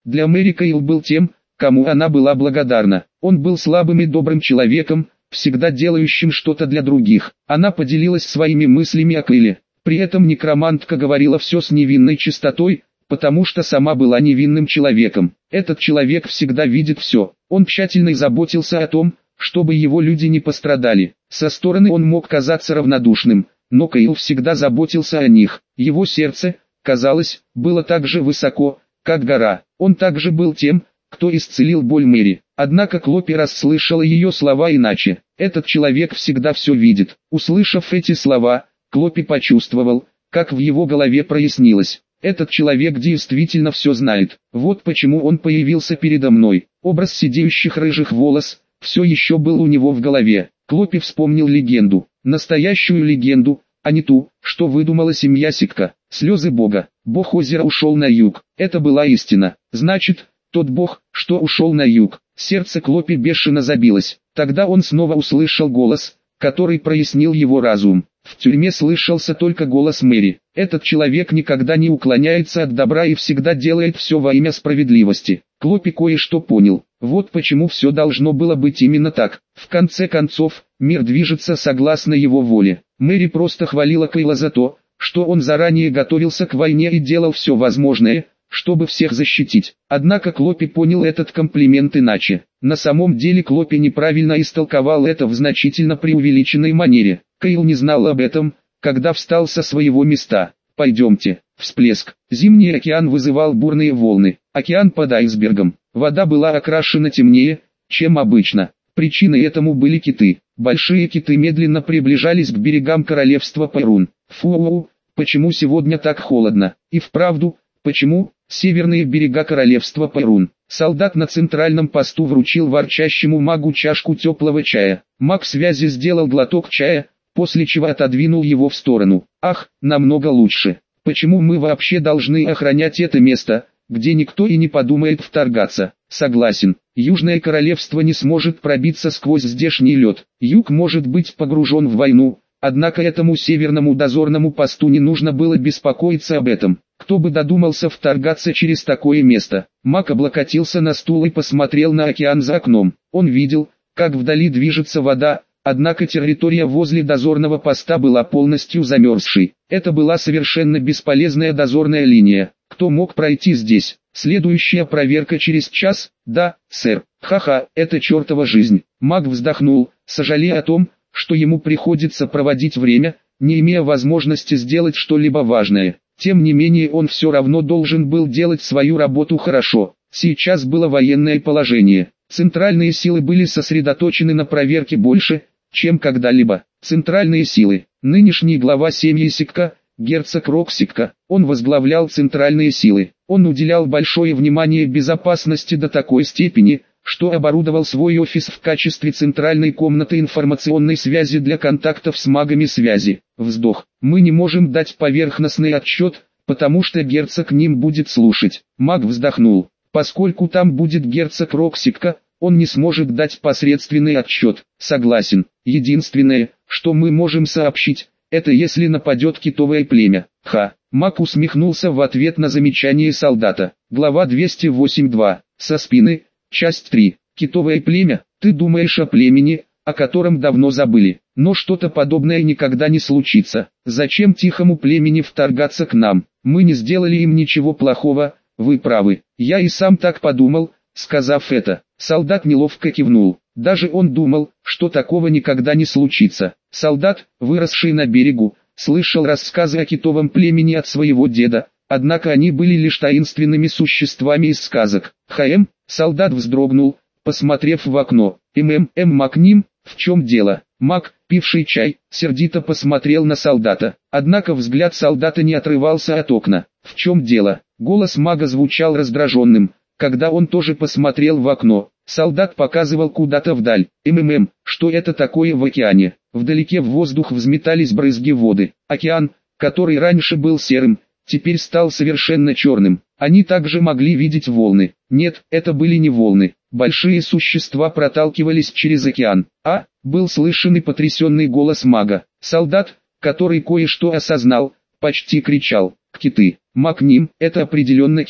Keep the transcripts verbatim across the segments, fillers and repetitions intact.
Для Мэри Кейл был тем, кому она была благодарна. Он был слабым и добрым человеком, всегда делающим что-то для других. Она поделилась своими мыслями о Кейле. При этом некромантка говорила все с невинной чистотой, потому что сама была невинным человеком. Этот человек всегда видит все. Он тщательно заботился о том, чтобы его люди не пострадали. Со стороны он мог казаться равнодушным, но Кейл всегда заботился о них. Его сердце, казалось, было так же высоко, как гора. Он также был тем, кто исцелил боль Мэри. Однако Клопи расслышала ее слова иначе. Этот человек всегда все видит. Услышав эти слова, Клопи почувствовал, как в его голове прояснилось. Этот человек действительно все знает. Вот почему он появился передо мной. Образ сидеющих рыжих волос все еще был у него в голове. Клопи вспомнил легенду. Настоящую легенду, а не ту, что выдумала семья Сикка. Слезы Бога. Бог озера ушел на юг. Это была истина. Значит, тот Бог, что ушел на юг. Сердце Клопи бешено забилось. Тогда он снова услышал голос, который прояснил его разум. В тюрьме слышался только голос Мэри. Этот человек никогда не уклоняется от добра и всегда делает все во имя справедливости. Клопи кое-что понял. Вот почему все должно было быть именно так. В конце концов, мир движется согласно его воле. Мэри просто хвалила Кейла за то, что он заранее готовился к войне и делал все возможное, чтобы всех защитить. Однако Клопи понял этот комплимент иначе. На самом деле Клопи неправильно истолковал это в значительно преувеличенной манере. Кейл не знал об этом, когда встал со своего места. «Пойдемте». Всплеск. Зимний океан вызывал бурные волны. Океан под айсбергом. Вода была окрашена темнее, чем обычно. Причиной этому были киты. Большие киты медленно приближались к берегам королевства Перун. Фу, почему сегодня так холодно? И вправду, почему? Северные берега королевства Перун. Солдат на центральном посту вручил ворчащему магу чашку теплого чая. Маг связи сделал глоток чая, после чего отодвинул его в сторону. Ах, намного лучше. Почему мы вообще должны охранять это место, где никто и не подумает вторгаться? Согласен, Южное Королевство не сможет пробиться сквозь здешний лед. Юг может быть погружен в войну, однако этому северному дозорному посту не нужно было беспокоиться об этом. Кто бы додумался вторгаться через такое место? Маг облокотился на стул и посмотрел на океан за окном. Он видел, как вдали движется вода, однако территория возле дозорного поста была полностью замерзшей. Это была совершенно бесполезная дозорная линия. Кто мог пройти здесь? Следующая проверка через час? Да, сэр. Ха-ха, это чертова жизнь. Маг вздохнул, сожалея о том, что ему приходится проводить время, не имея возможности сделать что-либо важное. Тем не менее он все равно должен был делать свою работу хорошо. Сейчас было военное положение. Центральные силы были сосредоточены на проверке больше, чем когда-либо. Центральные силы. Нынешний глава семьи Сикка, герцог Рок Сикка, он возглавлял центральные силы. Он уделял большое внимание безопасности до такой степени, что оборудовал свой офис в качестве центральной комнаты информационной связи для контактов с магами связи. Вздох. Мы не можем дать поверхностный отчет, потому что герцог ним будет слушать. Маг вздохнул. Поскольку там будет герцог Рок Сикка, он не сможет дать посредственный отчет. Согласен. Единственное, что мы можем сообщить, это если нападет китовое племя. Ха. Маг усмехнулся в ответ на замечание солдата. Глава двести восемь два. Со спины. Часть три. Китовое племя. Ты думаешь о племени, о котором давно забыли. Но что-то подобное никогда не случится. Зачем тихому племени вторгаться к нам? Мы не сделали им ничего плохого. Вы правы. Я и сам так подумал. Сказав это, солдат неловко кивнул. Даже он думал, что такого никогда не случится. Солдат, выросший на берегу, слышал рассказы о китовом племени от своего деда, однако они были лишь таинственными существами из сказок. Хм, солдат вздрогнул, посмотрев в окно. Мм, м Макним, в чем дело? Мак, пивший чай, сердито посмотрел на солдата. Однако взгляд солдата не отрывался от окна. В чем дело? Голос мага звучал раздраженным, когда он тоже посмотрел в окно. Солдат показывал куда-то вдаль. МММ, что это такое в океане? Вдалеке в воздух взметались брызги воды. Океан, который раньше был серым, теперь стал совершенно черным. Они также могли видеть волны. Нет, это были не волны. Большие существа проталкивались через океан. А, был слышен и потрясенный голос мага. Солдат, который кое-что осознал, почти кричал. Киты. Макним, это определенно киты.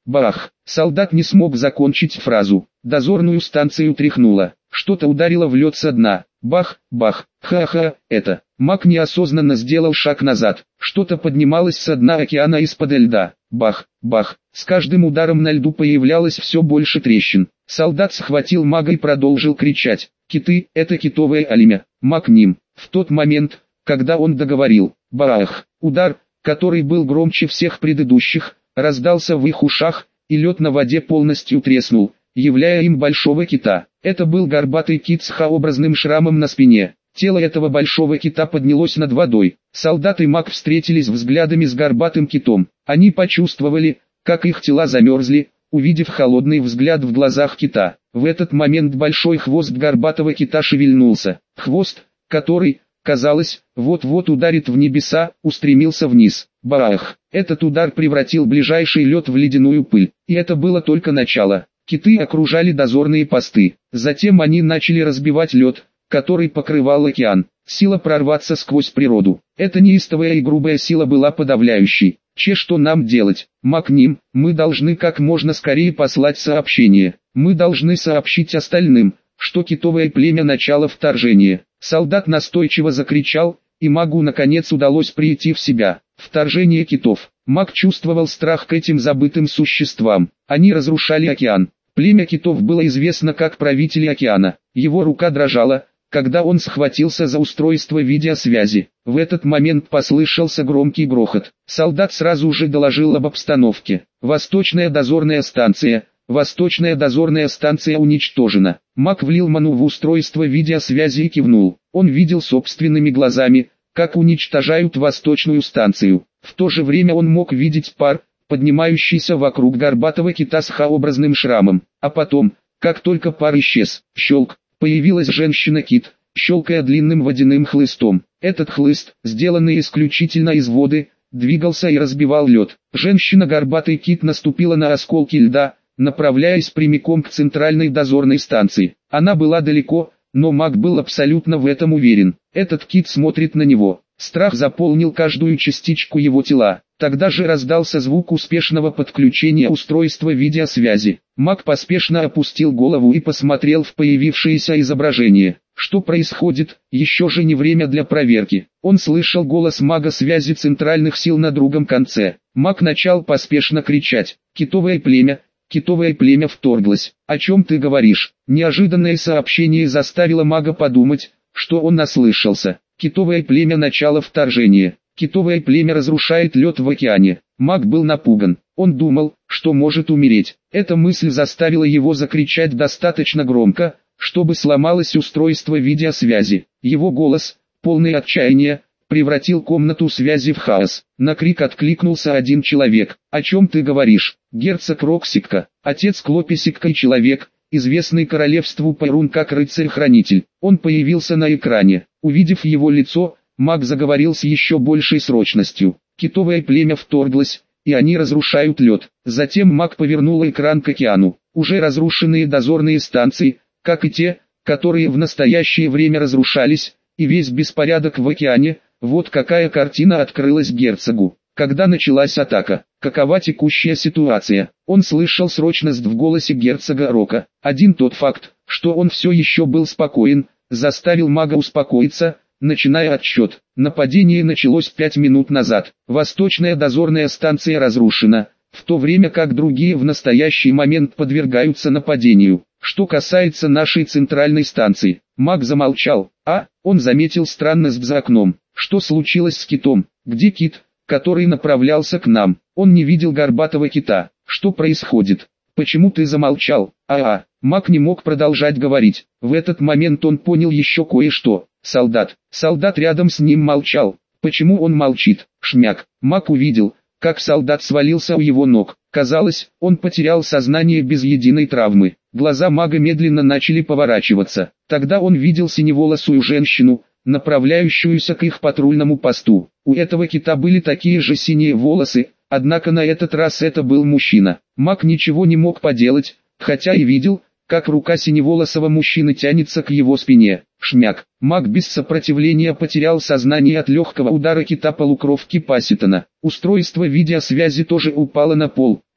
Бах! Солдат не смог закончить фразу. Дозорную станцию тряхнуло. Что-то ударило в лед со дна. Бах, бах, ха-ха, это. Мак неосознанно сделал шаг назад. Что-то поднималось со дна океана из-под льда. Бах, бах. С каждым ударом на льду появлялось все больше трещин. Солдат схватил мага и продолжил кричать. Киты, это китовое алимя. Мак ним. В тот момент, когда он договорил. Бах! Удар, который был громче всех предыдущих, раздался в их ушах, и лед на воде полностью треснул, являя им большого кита. Это был горбатый кит с Х-образным шрамом на спине. Тело этого большого кита поднялось над водой. Солдат и маг встретились взглядами с горбатым китом. Они почувствовали, как их тела замерзли, увидев холодный взгляд в глазах кита. В этот момент большой хвост горбатого кита шевельнулся. Хвост, который, казалось, вот-вот ударит в небеса, устремился вниз. Бах! Этот удар превратил ближайший лед в ледяную пыль. И это было только начало. Киты окружали дозорные посты. Затем они начали разбивать лед, который покрывал океан. Сила прорваться сквозь природу. Эта неистовая и грубая сила была подавляющей. Че, что нам делать? Макним, мы должны как можно скорее послать сообщение. Мы должны сообщить остальным, что китовое племя начало вторжения. Солдат настойчиво закричал, и магу наконец удалось прийти в себя. Вторжение китов. Маг чувствовал страх к этим забытым существам. Они разрушали океан. Племя китов было известно как правители океана. Его рука дрожала, когда он схватился за устройство видеосвязи. В этот момент послышался громкий грохот. Солдат сразу же доложил об обстановке. Восточная дозорная станция. Восточная дозорная станция уничтожена. Маг влил ману в устройство видеосвязи и кивнул. Он видел собственными глазами, как уничтожают восточную станцию. В то же время он мог видеть пар, поднимающийся вокруг горбатого кита с Х-образным шрамом. А потом, как только пар исчез, щелк, появилась женщина-кит, щелкая длинным водяным хлыстом. Этот хлыст, сделанный исключительно из воды, двигался и разбивал лед. Женщина-горбатый кит наступила на осколки льда, направляясь прямиком к центральной дозорной станции. Она была далеко, но маг был абсолютно в этом уверен. Этот кит смотрит на него. Страх заполнил каждую частичку его тела. Тогда же раздался звук успешного подключения устройства видеосвязи. Маг поспешно опустил голову и посмотрел в появившееся изображение. Что происходит? Еще же не время для проверки. Он слышал голос мага связи центральных сил на другом конце. Маг начал поспешно кричать. «Китовое племя! Китовое племя вторглось! О чем ты говоришь?» Неожиданное сообщение заставило мага подумать, что он наслышался. Китовое племя начало вторжения. Китовое племя разрушает лед в океане. Маг был напуган. Он думал, что может умереть. Эта мысль заставила его закричать достаточно громко, чтобы сломалось устройство видеосвязи. Его голос, полный отчаяния, превратил комнату связи в хаос. На крик откликнулся один человек. «О чем ты говоришь?» «Герцог Роксикка, отец Клописикка и человек, известный королевству Пайрун как рыцарь-хранитель». Он появился на экране. Увидев его лицо, маг заговорил с еще большей срочностью. Китовое племя вторглось, и они разрушают лед. Затем маг повернул экран к океану. Уже разрушенные дозорные станции, как и те, которые в настоящее время разрушались, и весь беспорядок в океане. Вот какая картина открылась герцогу. Когда началась атака, какова текущая ситуация? Он слышал срочность в голосе герцога Рока. Один тот факт, что он все еще был спокоен, заставил мага успокоиться, начиная отсчет. Нападение началось пять минут назад. Восточная дозорная станция разрушена, в то время как другие в настоящий момент подвергаются нападению. Что касается нашей центральной станции, маг замолчал. А, он заметил странность за окном. Что случилось с китом? Где кит, который направлялся к нам? Он не видел горбатого кита. Что происходит? Почему ты замолчал? А-а, маг не мог продолжать говорить. В этот момент он понял еще кое-что. Солдат, солдат рядом с ним молчал. Почему он молчит? Шмяк. Маг увидел, как солдат свалился у его ног. Казалось, он потерял сознание без единой травмы. Глаза мага медленно начали поворачиваться. Тогда он видел синеволосую женщину, направляющуюся к их патрульному посту. У этого кита были такие же синие волосы, однако на этот раз это был мужчина. Маг ничего не мог поделать, хотя и видел, как рука синеволосого мужчины тянется к его спине. Шмяк. Маг без сопротивления потерял сознание от легкого удара кита полукровки Пасситона. Устройство видеосвязи тоже упало на пол.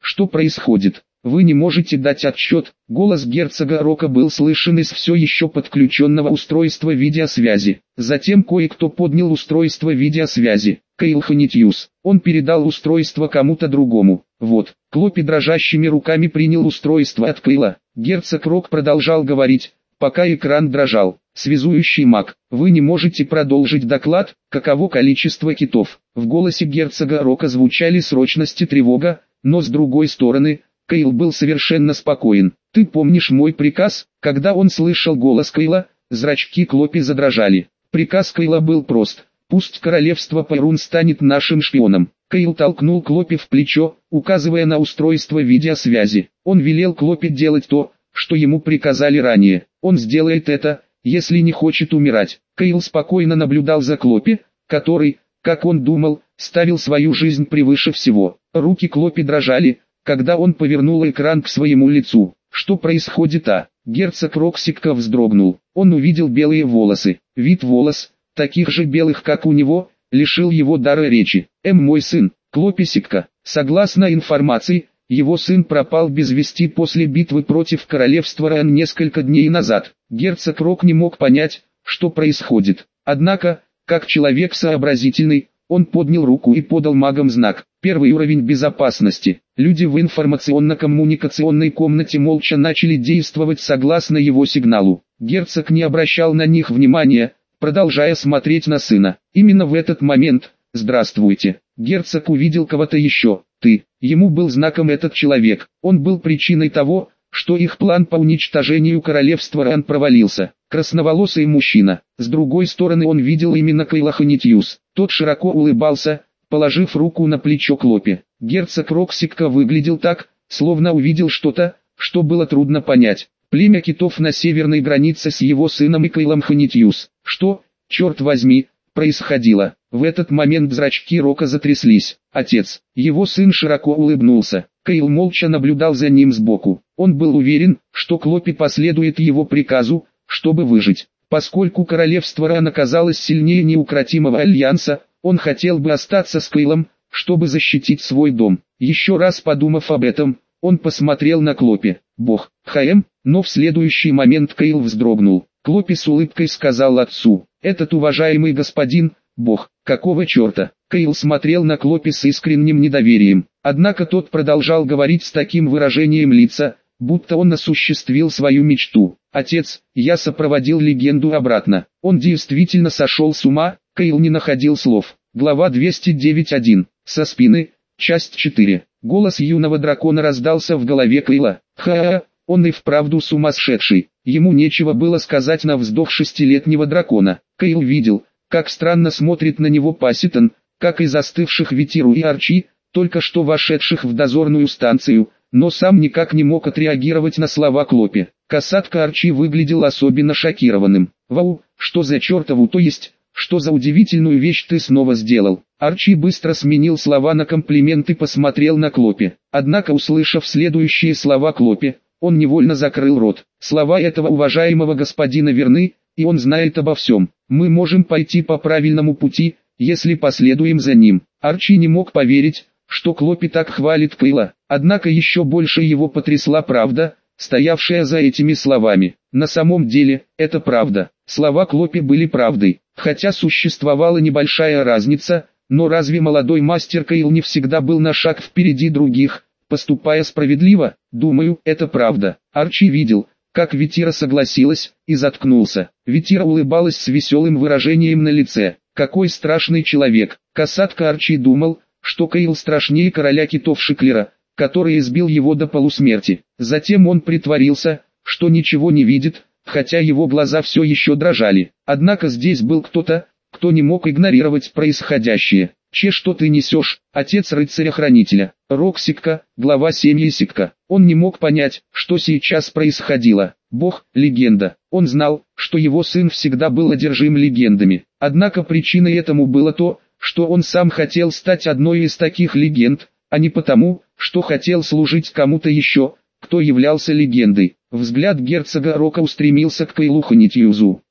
Что происходит? Вы не можете дать отчет. Голос герцога Рока был слышен из все еще подключенного устройства видеосвязи. Затем кое-кто поднял устройство видеосвязи. Кейл Ханитьюс. Он передал устройство кому-то другому. Вот. Клопи дрожащими руками принял устройство от Кейла. Герцог Рок продолжал говорить, пока экран дрожал. Связующий маг. Вы не можете продолжить доклад? Каково количество китов? В голосе герцога Рока звучали срочность и тревога, но с другой стороны, Кейл был совершенно спокоен. «Ты помнишь мой приказ?» Когда он слышал голос Кейла, зрачки Клопи задрожали. Приказ Кейла был прост. «Пусть королевство Пайрун станет нашим шпионом». Кейл толкнул Клопи в плечо, указывая на устройство видеосвязи. Он велел Клопи делать то, что ему приказали ранее. Он сделает это, если не хочет умирать. Кейл спокойно наблюдал за Клопи, который, как он думал, ставил свою жизнь превыше всего. Руки Клопи дрожали, когда он повернул экран к своему лицу. Что происходит, а? Герцог Рок сикка вздрогнул. Он увидел белые волосы. Вид волос, таких же белых как у него, лишил его дара речи. «Эм, мой сын, Клопи сикка». Согласно информации, его сын пропал без вести после битвы против королевства Ран несколько дней назад. Герцог Рок не мог понять, что происходит. Однако, как человек сообразительный, он поднял руку и подал магам знак. Первый уровень безопасности. Люди в информационно-коммуникационной комнате молча начали действовать согласно его сигналу. Герцог не обращал на них внимания, продолжая смотреть на сына. Именно в этот момент, «Здравствуйте», герцог увидел кого-то еще. «Ты». Ему был знаком этот человек. Он был причиной того, что их план по уничтожению королевства Ран провалился. Красноволосый мужчина. С другой стороны он видел именно Кейла Ханитьюс. Тот широко улыбался, положив руку на плечо Клопи. Герцог Роксикка выглядел так, словно увидел что-то, что было трудно понять. Племя китов на северной границе с его сыном и Кейлом Ханитьюс. Что, черт возьми, происходило? В этот момент зрачки Рока затряслись. Отец. Его сын широко улыбнулся. Кейл молча наблюдал за ним сбоку. Он был уверен, что Клопи последует его приказу, чтобы выжить. Поскольку королевство Ран оказалось сильнее неукротимого альянса, он хотел бы остаться с Кейлом, чтобы защитить свой дом. Еще раз подумав об этом, он посмотрел на Клопи. «Бог, Хаэм», но в следующий момент Кейл вздрогнул. Клопи с улыбкой сказал отцу: «Этот уважаемый господин, Бог, какого черта?» Кейл смотрел на Клопи с искренним недоверием. Однако тот продолжал говорить с таким выражением лица, будто он осуществил свою мечту. «Отец, я сопроводил легенду обратно. Он действительно сошел с ума». Кейл не находил слов. Глава двести девять точка один. Со спины. Часть четыре. Голос юного дракона раздался в голове Кейла. «Ха-ха, он и вправду сумасшедший». Ему нечего было сказать на вздох шестилетнего дракона. Кейл видел, как странно смотрит на него Пасситон, как и застывших Ветиру и Арчи, только что вошедших в дозорную станцию, но сам никак не мог отреагировать на слова Клопи. Касатка Арчи выглядел особенно шокированным. «Вау, что за чертову, то есть, что за удивительную вещь ты снова сделал?» Арчи быстро сменил слова на комплимент и посмотрел на Клопи. Однако, услышав следующие слова Клопи, он невольно закрыл рот. Слова этого уважаемого господина верны, и он знает обо всем. «Мы можем пойти по правильному пути, если последуем за ним». Арчи не мог поверить, что Клопи так хвалит Кейла. Однако еще больше его потрясла правда, стоявшая за этими словами. На самом деле, это правда. Слова Клопи были правдой. Хотя существовала небольшая разница, но разве молодой мастер Кейл не всегда был на шаг впереди других, поступая справедливо? Думаю, это правда. Арчи видел, как Ветира согласилась, и заткнулся. Ветира улыбалась с веселым выражением на лице. Какой страшный человек. Касатка Арчи думал, что Кейл страшнее короля китов Шиклера, который избил его до полусмерти. Затем он притворился, что ничего не видит, хотя его глаза все еще дрожали. Однако здесь был кто-то, кто не мог игнорировать происходящее. «Че, что ты несешь, отец рыцаря-хранителя?» Роксикка, глава семьи Сикка. Он не мог понять, что сейчас происходило. Бог, легенда. Он знал, что его сын всегда был одержим легендами. Однако причиной этому было то, что он сам хотел стать одной из таких легенд, а не потому, что хотел служить кому-то еще, кто являлся легендой. Взгляд герцога Рока устремился к Кейлу Ханитьюзу.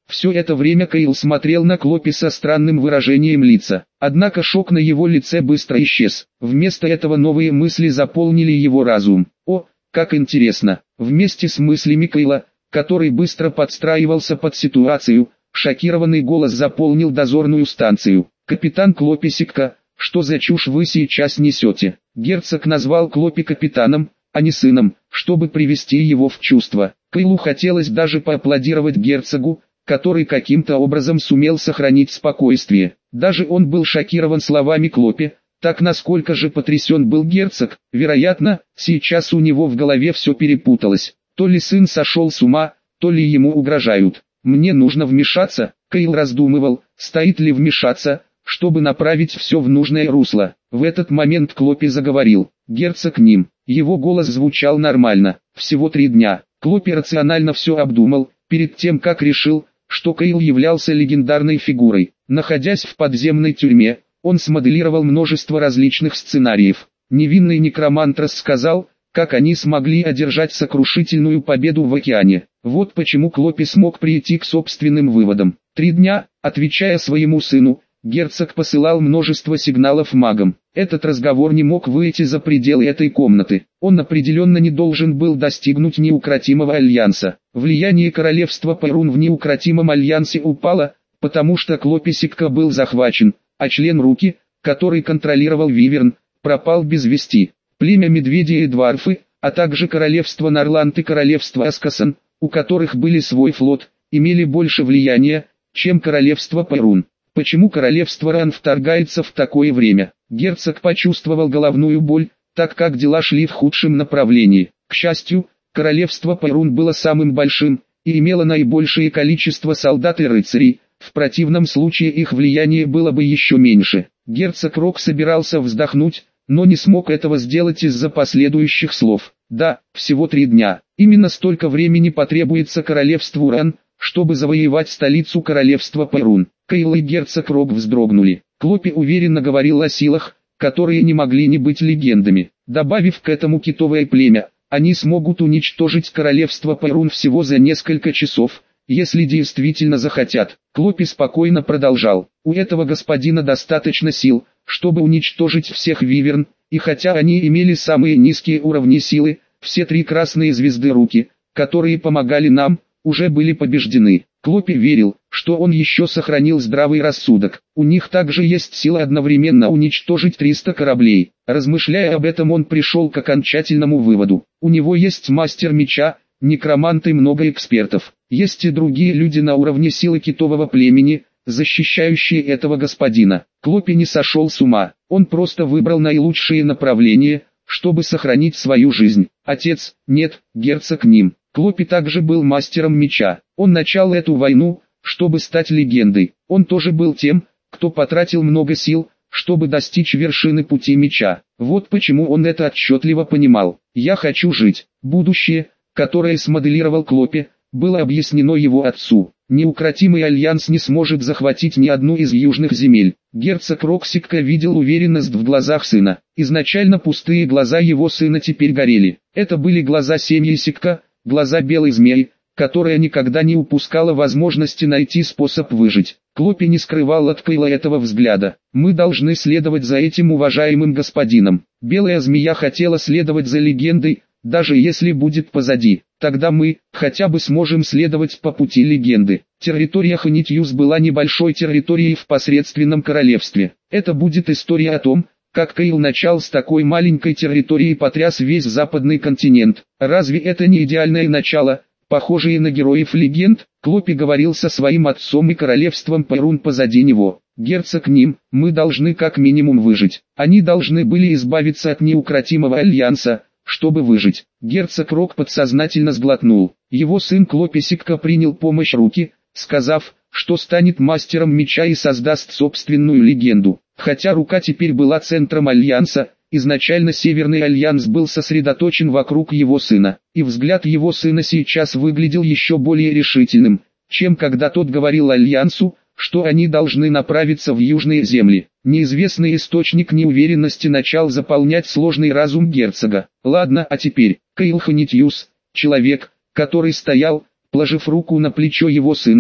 Все это время Кейл смотрел на Клопи со странным выражением лица. Однако шок на его лице быстро исчез. Вместо этого новые мысли заполнили его разум. О, как интересно! Вместе с мыслями Кейла, который быстро подстраивался под ситуацию, шокированный голос заполнил дозорную станцию. «Капитан Клопи Сикка, что за чушь вы сейчас несете?» Герцог назвал Клопи капитаном, а не сыном, чтобы привести его в чувство. Кейлу хотелось даже поаплодировать герцогу, который каким-то образом сумел сохранить спокойствие. Даже он был шокирован словами Клопи, так насколько же потрясен был герцог. Вероятно, сейчас у него в голове все перепуталось. То ли сын сошел с ума, то ли ему угрожают. «Мне нужно вмешаться», Кейл раздумывал, стоит ли вмешаться, чтобы направить все в нужное русло. В этот момент Клопи заговорил. Герцог ним. Его голос звучал нормально. Всего три дня. Клопи рационально все обдумал, перед тем как решил, что Кейл являлся легендарной фигурой. Находясь в подземной тюрьме, он смоделировал множество различных сценариев. Невинный некромант рассказал, как они смогли одержать сокрушительную победу в океане. Вот почему Клопи смог прийти к собственным выводам. Три дня, отвечая своему сыну, герцог посылал множество сигналов магам. Этот разговор не мог выйти за пределы этой комнаты. Он определенно не должен был достигнуть неукротимого альянса. Влияние королевства Пайрун в неукротимом альянсе упало, потому что Клопи Сикка был захвачен, а член Руки, который контролировал Виверн, пропал без вести. Племя Медведя и Дварфы, а также королевство Нарланд и королевство Аскасан, у которых были свой флот, имели больше влияния, чем королевство Пайрун. Почему королевство Ран вторгается в такое время? Герцог почувствовал головную боль, так как дела шли в худшем направлении. К счастью, королевство Пайрун было самым большим, и имело наибольшее количество солдат и рыцарей, в противном случае их влияние было бы еще меньше. Герцог Рок собирался вздохнуть, но не смог этого сделать из-за последующих слов. Да, всего три дня. Именно столько времени потребуется королевству Ран, чтобы завоевать столицу королевства Пайрун. Кейл и герцог Рок вздрогнули. Клопи уверенно говорил о силах, которые не могли не быть легендами. Добавив к этому китовое племя, они смогут уничтожить королевство Пайрун всего за несколько часов, если действительно захотят. Клопи спокойно продолжал. У этого господина достаточно сил, чтобы уничтожить всех Виверн, и хотя они имели самые низкие уровни силы, все три красные звезды Руки, которые помогали нам, уже были побеждены. Клопи верил, что он еще сохранил здравый рассудок. У них также есть сила одновременно уничтожить триста кораблей. Размышляя об этом, он пришел к окончательному выводу. У него есть мастер меча, некромант и много экспертов. Есть и другие люди на уровне силы китового племени, защищающие этого господина. Клопи не сошел с ума. Он просто выбрал наилучшие направления, чтобы сохранить свою жизнь. Отец, нет, герцог ним. Клопи также был мастером меча. Он начал эту войну, чтобы стать легендой. Он тоже был тем, кто потратил много сил, чтобы достичь вершины пути меча. Вот почему он это отчетливо понимал. «Я хочу жить». Будущее, которое смоделировал Клопи, было объяснено его отцу. Неукротимый альянс не сможет захватить ни одну из южных земель. Герцог Рок Сикка видел уверенность в глазах сына. Изначально пустые глаза его сына теперь горели. Это были глаза семьи Сикка, глаза белой змеи, которая никогда не упускала возможности найти способ выжить. Клопи не скрывал от Кейла этого взгляда. «Мы должны следовать за этим уважаемым господином». Белая змея хотела следовать за легендой, даже если будет позади. Тогда мы, хотя бы сможем следовать по пути легенды. Территория Ханитьюс была небольшой территорией в посредственном королевстве. Это будет история о том, как Кейл начал с такой маленькой территории и потряс весь западный континент. Разве это не идеальное начало, похожее на героев легенд? Клопи говорил со своим отцом и королевством Пайрун позади него. Герцог ним, мы должны как минимум выжить. Они должны были избавиться от неукротимого альянса, чтобы выжить. Герцог Рок подсознательно сглотнул. Его сын Клопи Сикка принял помощь Руки, сказав, что станет мастером меча и создаст собственную легенду. Хотя Рука теперь была центром альянса, изначально Северный альянс был сосредоточен вокруг его сына, и взгляд его сына сейчас выглядел еще более решительным, чем когда тот говорил альянсу, что они должны направиться в южные земли. Неизвестный источник неуверенности начал заполнять сложный разум герцога. Ладно, а теперь, Кейл Ханитьюс, человек, который стоял, положив руку на плечо его сына,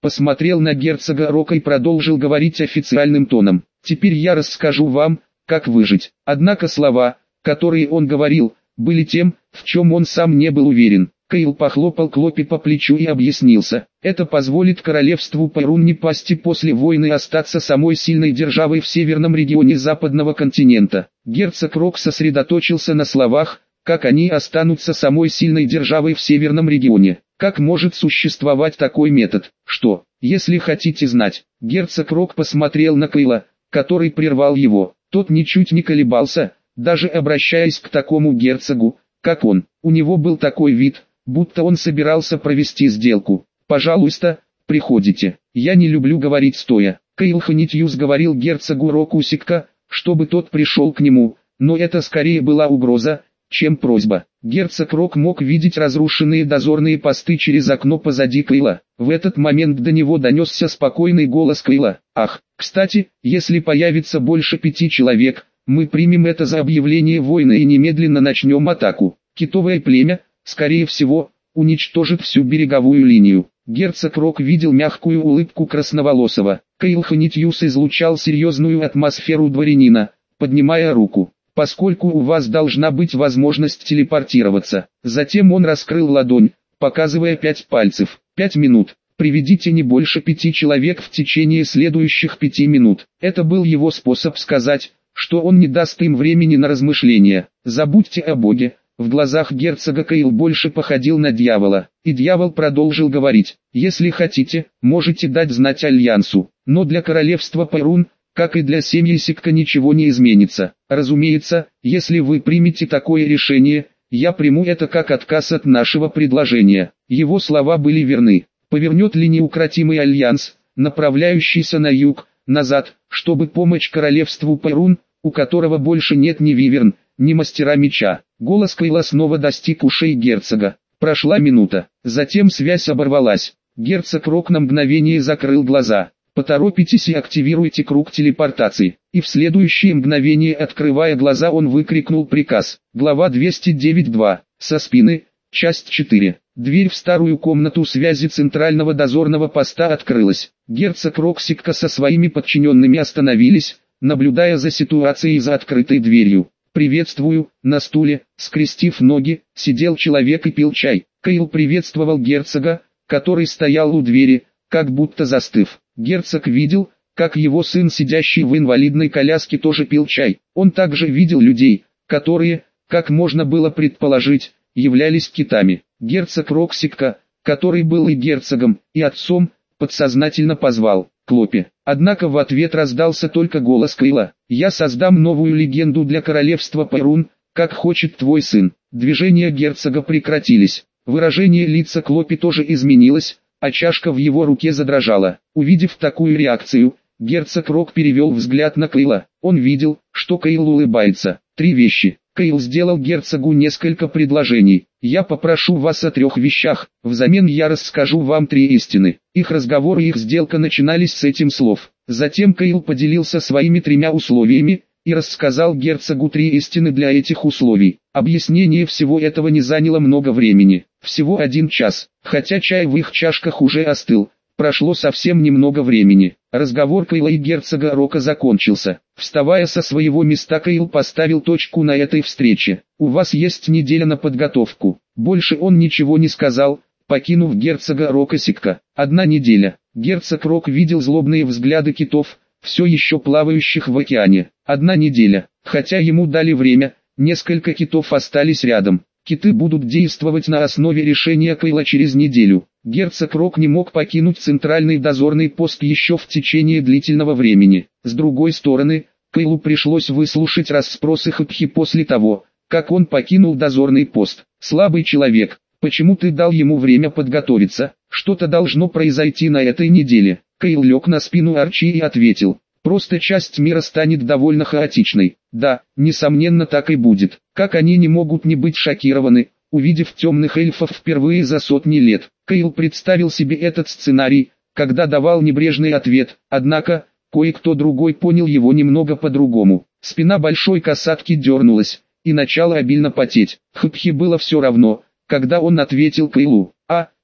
посмотрел на герцога Рока и продолжил говорить официальным тоном. «Теперь я расскажу вам, как выжить». Однако слова, которые он говорил, были тем, в чем он сам не был уверен. Кейл похлопал Клопи по плечу и объяснился. Это позволит королевству Перун не пасти после войны и остаться самой сильной державой в северном регионе западного континента. Герцог Рок сосредоточился на словах, как они останутся самой сильной державой в северном регионе. Как может существовать такой метод? Что, если хотите знать? Герцог Рок посмотрел на Кейла, который прервал его. Тот ничуть не колебался, даже обращаясь к такому герцогу, как он. У него был такой вид, будто он собирался провести сделку. «Пожалуйста, приходите. Я не люблю говорить стоя». Кейл Ханитьюс говорил герцогу Року Сикка, чтобы тот пришел к нему, но это скорее была угроза, чем просьба. Герцог Рок мог видеть разрушенные дозорные посты через окно позади Кейла. В этот момент до него донесся спокойный голос Кейла. «Ах, кстати, если появится больше пяти человек, мы примем это за объявление войны и немедленно начнем атаку. Китовое племя, скорее всего, уничтожит всю береговую линию». Герцог Рок видел мягкую улыбку красноволосого. Кейл Ханитьюс излучал серьезную атмосферу дворянина, поднимая руку. «Поскольку у вас должна быть возможность телепортироваться». Затем он раскрыл ладонь, показывая пять пальцев. «Пять минут. Приведите не больше пяти человек в течение следующих пяти минут». Это был его способ сказать, что он не даст им времени на размышления. «Забудьте о Боге». В глазах герцога Кейл больше походил на дьявола, и дьявол продолжил говорить: «Если хотите, можете дать знать Альянсу, но для королевства Перун, как и для семьи Сикка, ничего не изменится. Разумеется, если вы примете такое решение, я приму это как отказ от нашего предложения». Его слова были верны. Повернет ли неукротимый Альянс, направляющийся на юг, назад, чтобы помочь королевству Перун, у которого больше нет ни виверн, ни мастера меча? Голос Кейла снова достиг ушей герцога. Прошла минута, затем связь оборвалась. Герцог Рок на мгновение закрыл глаза. «Поторопитесь и активируйте круг телепортации». И в следующее мгновение, открывая глаза, он выкрикнул приказ. Глава двести девять два. Со спины. Часть четыре. Дверь в старую комнату связи центрального дозорного поста открылась. Герцог Рок Сикка со своими подчиненными остановились, наблюдая за ситуацией за открытой дверью. «Приветствую». На стуле, скрестив ноги, сидел человек и пил чай. Кейл приветствовал герцога, который стоял у двери, как будто застыв. Герцог видел, как его сын, сидящий в инвалидной коляске, тоже пил чай. Он также видел людей, которые, как можно было предположить, являлись китами. Герцог Рок Сикка, который был и герцогом, и отцом, подсознательно позвал Клопи. Однако в ответ раздался только голос Кейла. «Я создам новую легенду для королевства Перун, как хочет твой сын». Движения герцога прекратились. Выражение лица Клопи тоже изменилось, а чашка в его руке задрожала. Увидев такую реакцию, герцог Рок перевел взгляд на Кейла. Он видел, что Кейл улыбается. Три вещи. Кейл сделал герцогу несколько предложений. «Я попрошу вас о трех вещах, взамен я расскажу вам три истины». Их разговор и их сделка начинались с этих слов. Затем Кейл поделился своими тремя условиями и рассказал герцогу три истины для этих условий. Объяснение всего этого не заняло много времени. Всего один час. Хотя чай в их чашках уже остыл, прошло совсем немного времени. Разговор Кейла и герцога Рока закончился. Вставая со своего места, Кейл поставил точку на этой встрече. «У вас есть неделя на подготовку». Больше он ничего не сказал, покинув герцога Рока Сикка. Одна неделя. Герцог Рок видел злобные взгляды китов, все еще плавающих в океане. Одна неделя. Хотя ему дали время, несколько китов остались рядом. Киты будут действовать на основе решения Кейла через неделю. Герцог Рок не мог покинуть центральный дозорный пост еще в течение длительного времени. С другой стороны, Кейлу пришлось выслушать расспросы Хапхи после того, как он покинул дозорный пост. «Слабый человек, почему ты дал ему время подготовиться? Что-то должно произойти на этой неделе». Кейл лег на спину Арчи и ответил: «Просто часть мира станет довольно хаотичной». Да, несомненно, так и будет. Как они не могут не быть шокированы, увидев темных эльфов впервые за сотни лет. Кейл представил себе этот сценарий, когда давал небрежный ответ, однако, кое-кто другой понял его немного по-другому. Спина большой касатки дернулась, и начала обильно потеть. Хапхи было все равно, когда он ответил Кейлу: «А,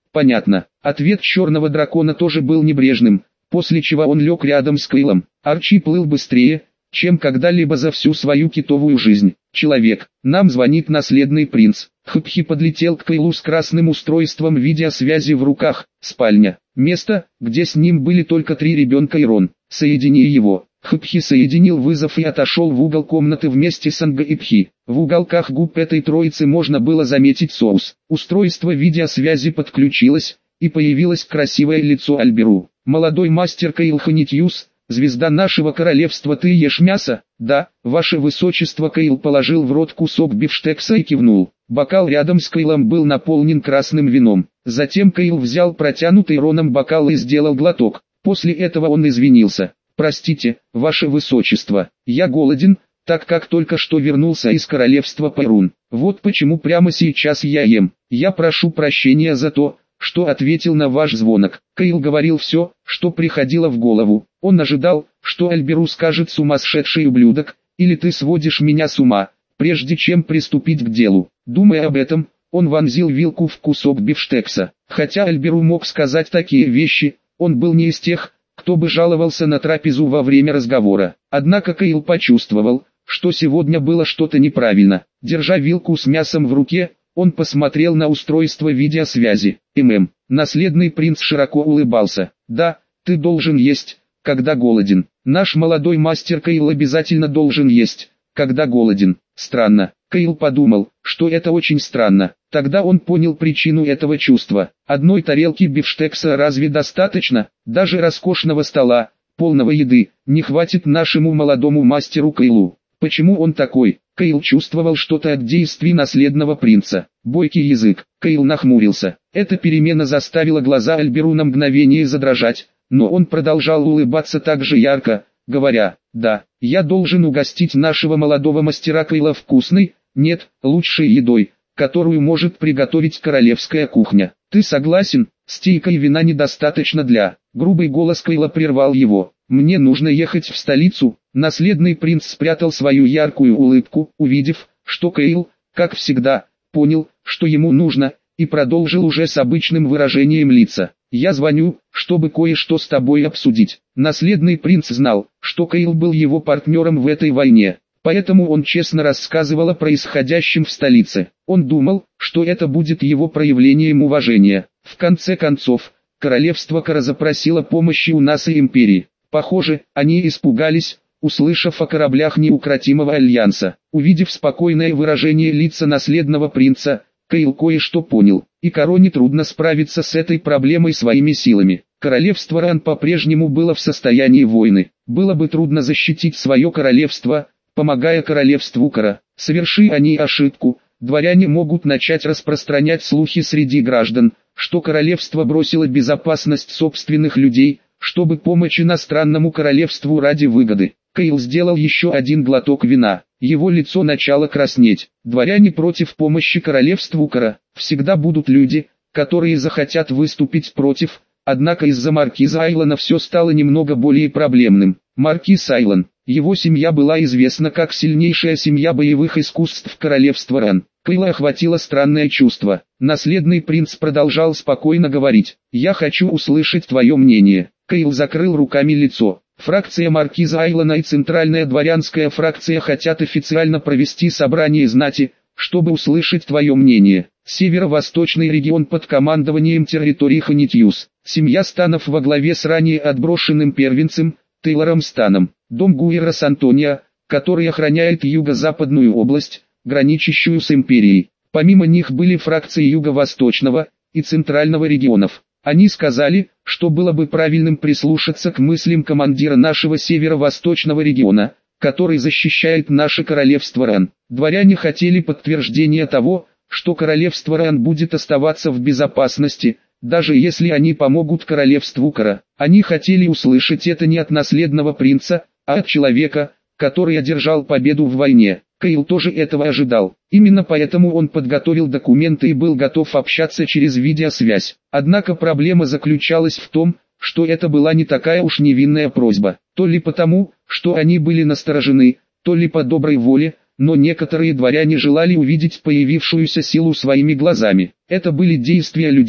Понятно. Ответ черного дракона тоже был небрежным, после чего он лег рядом с Кейлом. Арчи плыл быстрее, чем когда-либо за всю свою китовую жизнь. «Человек, нам звонит наследный принц». Хпхи подлетел к Кейлу с красным устройством видеосвязи в руках. Спальня. Место, где с ним были только три ребенка и Рон. «Соедини его». Хпхи соединил вызов и отошел в угол комнаты вместе с Анга и Пхи. В уголках губ этой троицы можно было заметить соус. Устройство видеосвязи подключилось, и появилось красивое лицо Альберу. «Молодой мастер Кейл Ханитьюс, звезда нашего королевства, ты ешь мясо?» «Да, ваше высочество». Кейл положил в рот кусок бифштекса и кивнул. Бокал рядом с Кейлом был наполнен красным вином. Затем Кейл взял протянутый Роном бокал и сделал глоток. После этого он извинился. «Простите, ваше высочество, я голоден, так как только что вернулся из королевства Перун. Вот почему прямо сейчас я ем. Я прошу прощения за то, что ответил на ваш звонок». Кейл говорил все, что приходило в голову. Он ожидал, что Альберу скажет «сумасшедший ублюдок», или «ты сводишь меня с ума», прежде чем приступить к делу. Думая об этом, он вонзил вилку в кусок бифштекса. Хотя Альберу мог сказать такие вещи, он был не из тех, кто бы жаловался на трапезу во время разговора. Однако Кейл почувствовал, что сегодня было что-то неправильно. Держа вилку с мясом в руке, он посмотрел на устройство видеосвязи. «ММ». Наследный принц широко улыбался. «Да, ты должен есть, когда голоден. Наш молодой мастер Кейл обязательно должен есть, когда голоден». Странно. Кейл подумал, что это очень странно. Тогда он понял причину этого чувства. Одной тарелки бифштекса разве достаточно? Даже роскошного стола, полного еды, не хватит нашему молодому мастеру Кейлу. Почему он такой? Кейл чувствовал что-то от действий наследного принца. Бойкий язык. Кейл нахмурился. Эта перемена заставила глаза Альберу на мгновение задрожать, но он продолжал улыбаться так же ярко, говоря: «Да, я должен угостить нашего молодого мастера Кейла вкусной, нет, лучшей едой, которую может приготовить королевская кухня. Ты согласен? Стейка и вина недостаточно для...» Грубый голос Кейла прервал его. «Мне нужно ехать в столицу». Наследный принц спрятал свою яркую улыбку, увидев, что Кейл, как всегда, понял, что ему нужно, и продолжил уже с обычным выражением лица. «Я звоню, чтобы кое-что с тобой обсудить». Наследный принц знал, что Кейл был его партнером в этой войне, поэтому он честно рассказывал о происходящем в столице. Он думал, что это будет его проявлением уважения. В конце концов, королевство Кара запросило помощи у нас и империи. Похоже, они испугались, услышав о кораблях неукротимого альянса. Увидев спокойное выражение лица наследного принца, Кейл кое-что понял, и короне трудно справиться с этой проблемой своими силами. Королевство Ран по-прежнему было в состоянии войны. Было бы трудно защитить свое королевство, помогая королевству Кара. Соверши они ошибку, дворяне могут начать распространять слухи среди граждан, что королевство бросило безопасность собственных людей, чтобы помочь иностранному королевству ради выгоды. Кейл сделал еще один глоток вина. Его лицо начало краснеть. Дворяне против помощи королевству Кара. Всегда будут люди, которые захотят выступить против, однако из-за маркиза Айлана все стало немного более проблемным. Маркиз Айлан. Его семья была известна как сильнейшая семья боевых искусств королевства Ран. Кейла охватило странное чувство. Наследный принц продолжал спокойно говорить: «Я хочу услышать твое мнение». Кейл закрыл руками лицо. Фракция маркиза Айлана и центральная дворянская фракция хотят официально провести собрание знати, чтобы услышать твое мнение. Северо-восточный регион под командованием территории Ханитьюс. Семья Станов во главе с ранее отброшенным первенцем, Тейлором Станом. Дом Гуэра Антония, который охраняет юго-западную область, граничащую с империей. Помимо них были фракции юго-восточного и центрального регионов. Они сказали, что было бы правильным прислушаться к мыслям командира нашего северо-восточного региона, который защищает наше королевство Ран. Дворяне хотели подтверждения того, что королевство Ран будет оставаться в безопасности, даже если они помогут королевству Кара. Они хотели услышать это не от наследного принца, а от человека, который одержал победу в войне. Кейл тоже этого ожидал. Именно поэтому он подготовил документы и был готов общаться через видеосвязь. Однако проблема заключалась в том, что это была не такая уж невинная просьба. То ли потому, что они были насторожены, то ли по доброй воле, но некоторые дворяне желали увидеть появившуюся силу своими глазами. Это были действия людей,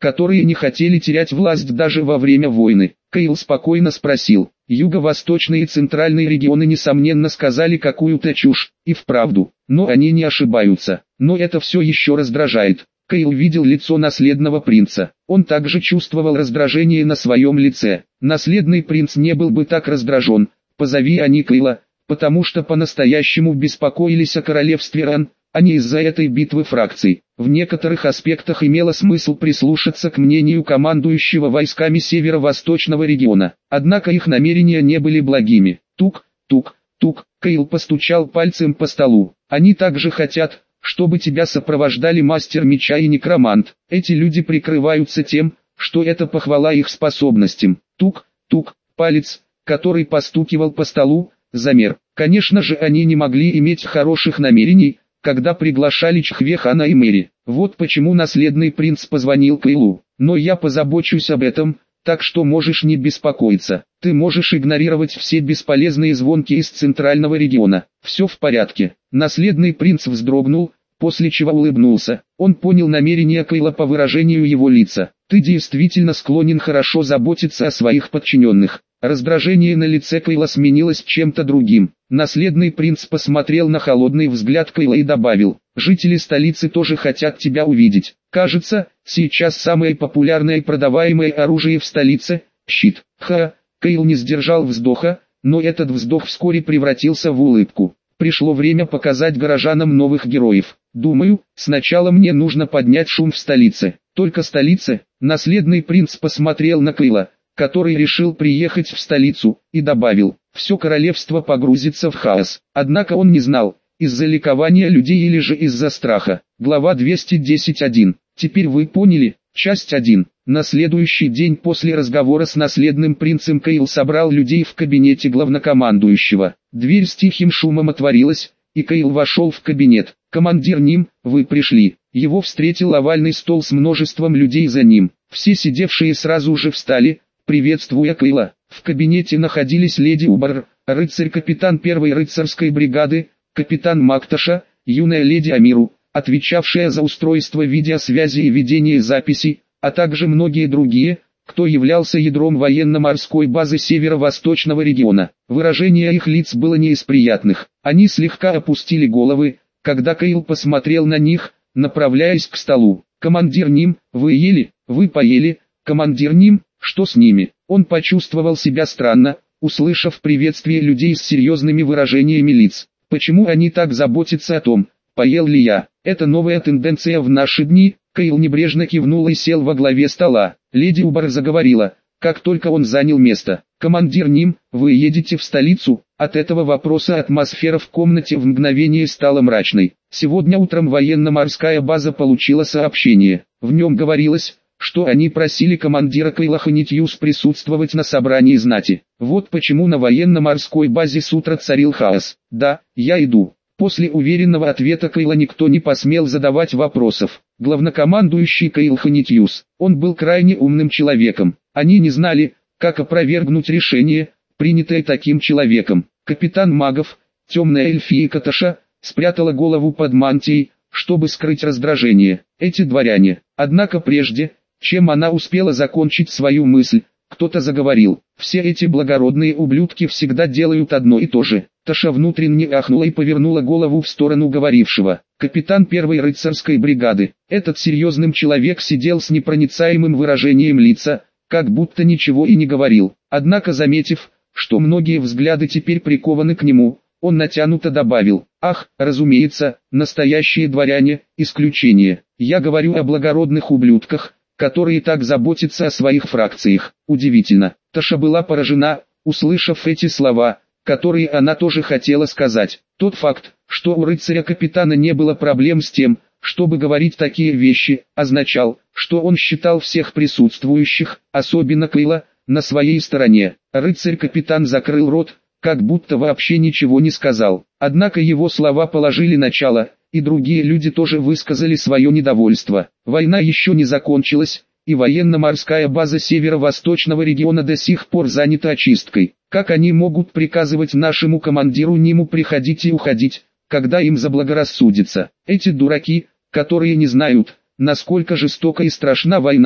которые не хотели терять власть даже во время войны. Кейл спокойно спросил. Юго-восточные и центральные регионы несомненно сказали какую-то чушь, и вправду, но они не ошибаются. Но это все еще раздражает. Кейл видел лицо наследного принца. Он также чувствовал раздражение на своем лице. Наследный принц не был бы так раздражен, позови они Кейла, потому что по-настоящему беспокоились о королевстве Ран, а не из-за этой битвы фракций. В некоторых аспектах имело смысл прислушаться к мнению командующего войсками северо-восточного региона. Однако их намерения не были благими. Тук, тук, тук, Кейл постучал пальцем по столу. Они также хотят, чтобы тебя сопровождали мастер меча и некромант. Эти люди прикрываются тем, что это похвала их способностям. Тук, тук, палец, который постукивал по столу, замер. Конечно же они не могли иметь хороших намерений, когда приглашали Чхвехана и Мэри. Вот почему наследный принц позвонил Кейлу. Но я позабочусь об этом, так что можешь не беспокоиться. Ты можешь игнорировать все бесполезные звонки из центрального региона. Все в порядке. Наследный принц вздрогнул, после чего улыбнулся. Он понял намерение Кейла по выражению его лица. Ты действительно склонен хорошо заботиться о своих подчиненных. Раздражение на лице Кейла сменилось чем-то другим. Наследный принц посмотрел на холодный взгляд Кейла и добавил, «Жители столицы тоже хотят тебя увидеть. Кажется, сейчас самое популярное и продаваемое оружие в столице – щит». Ха, Кейл не сдержал вздоха, но этот вздох вскоре превратился в улыбку. Пришло время показать горожанам новых героев. Думаю, сначала мне нужно поднять шум в столице. Только столице? Наследный принц посмотрел на Кейла, который решил приехать в столицу, и добавил, все королевство погрузится в хаос. Однако он не знал, из-за ликования людей или же из-за страха. Глава двести десять один. Теперь вы поняли, часть один. На следующий день после разговора с наследным принцем Кейл собрал людей в кабинете главнокомандующего. Дверь с тихим шумом отворилась, и Кейл вошел в кабинет. «Командир Ним, вы пришли». Его встретил овальный стол с множеством людей за ним. Все сидевшие сразу же встали, приветствуя Кейла. В кабинете находились леди Убар, рыцарь-капитан первой рыцарской бригады, капитан Макташа, юная леди Амиру, отвечавшая за устройство видеосвязи и ведение записей, а также многие другие, кто являлся ядром военно-морской базы северо-восточного региона. Выражение их лиц было не из приятных. Они слегка опустили головы, когда Кейл посмотрел на них, направляясь к столу. «Командир Ним, вы ели, вы поели, командир Ним, что с ними?» Он почувствовал себя странно, услышав приветствие людей с серьезными выражениями лиц. Почему они так заботятся о том, поел ли я? Это новая тенденция в наши дни. Кейл небрежно кивнул и сел во главе стола. Леди Убар заговорила, как только он занял место. «Командир Ним, вы едете в столицу?» От этого вопроса атмосфера в комнате в мгновение стала мрачной. Сегодня утром военно-морская база получила сообщение. В нем говорилось, что они просили командира Кейла Ханитьюс присутствовать на собрании знати. Вот почему на военно-морской базе с утра царил хаос. «Да, я иду». После уверенного ответа Кейла никто не посмел задавать вопросов. Главнокомандующий Кейл Ханитьюс, он был крайне умным человеком. Они не знали, как опровергнуть решение, принятое таким человеком. Капитан магов, темная эльфийка Таша, спрятала голову под мантией, чтобы скрыть раздражение. Эти дворяне. Однако прежде, чем она успела закончить свою мысль, кто-то заговорил. Все эти благородные ублюдки всегда делают одно и то же. Таша внутренне ахнула и повернула голову в сторону говорившего. Капитан первой рыцарской бригады. Этот серьезным человек сидел с непроницаемым выражением лица, как будто ничего и не говорил. Однако заметив, что многие взгляды теперь прикованы к нему, он натянуто добавил: «Ах, разумеется, настоящие дворяне, исключение. Я говорю о благородных ублюдках, которые так заботятся о своих фракциях». Удивительно. Таша была поражена, услышав эти слова, которые она тоже хотела сказать. Тот факт, что у рыцаря-капитана не было проблем с тем, чтобы говорить такие вещи, означал, что он считал всех присутствующих, особенно Кейла, на своей стороне. Рыцарь-капитан закрыл рот, как будто вообще ничего не сказал. Однако его слова положили начало, и другие люди тоже высказали свое недовольство. Война еще не закончилась, и военно-морская база северо-восточного региона до сих пор занята очисткой. Как они могут приказывать нашему командиру Ниму приходить и уходить, когда им заблагорассудится? Эти дураки, которые не знают, насколько жестока и страшна война,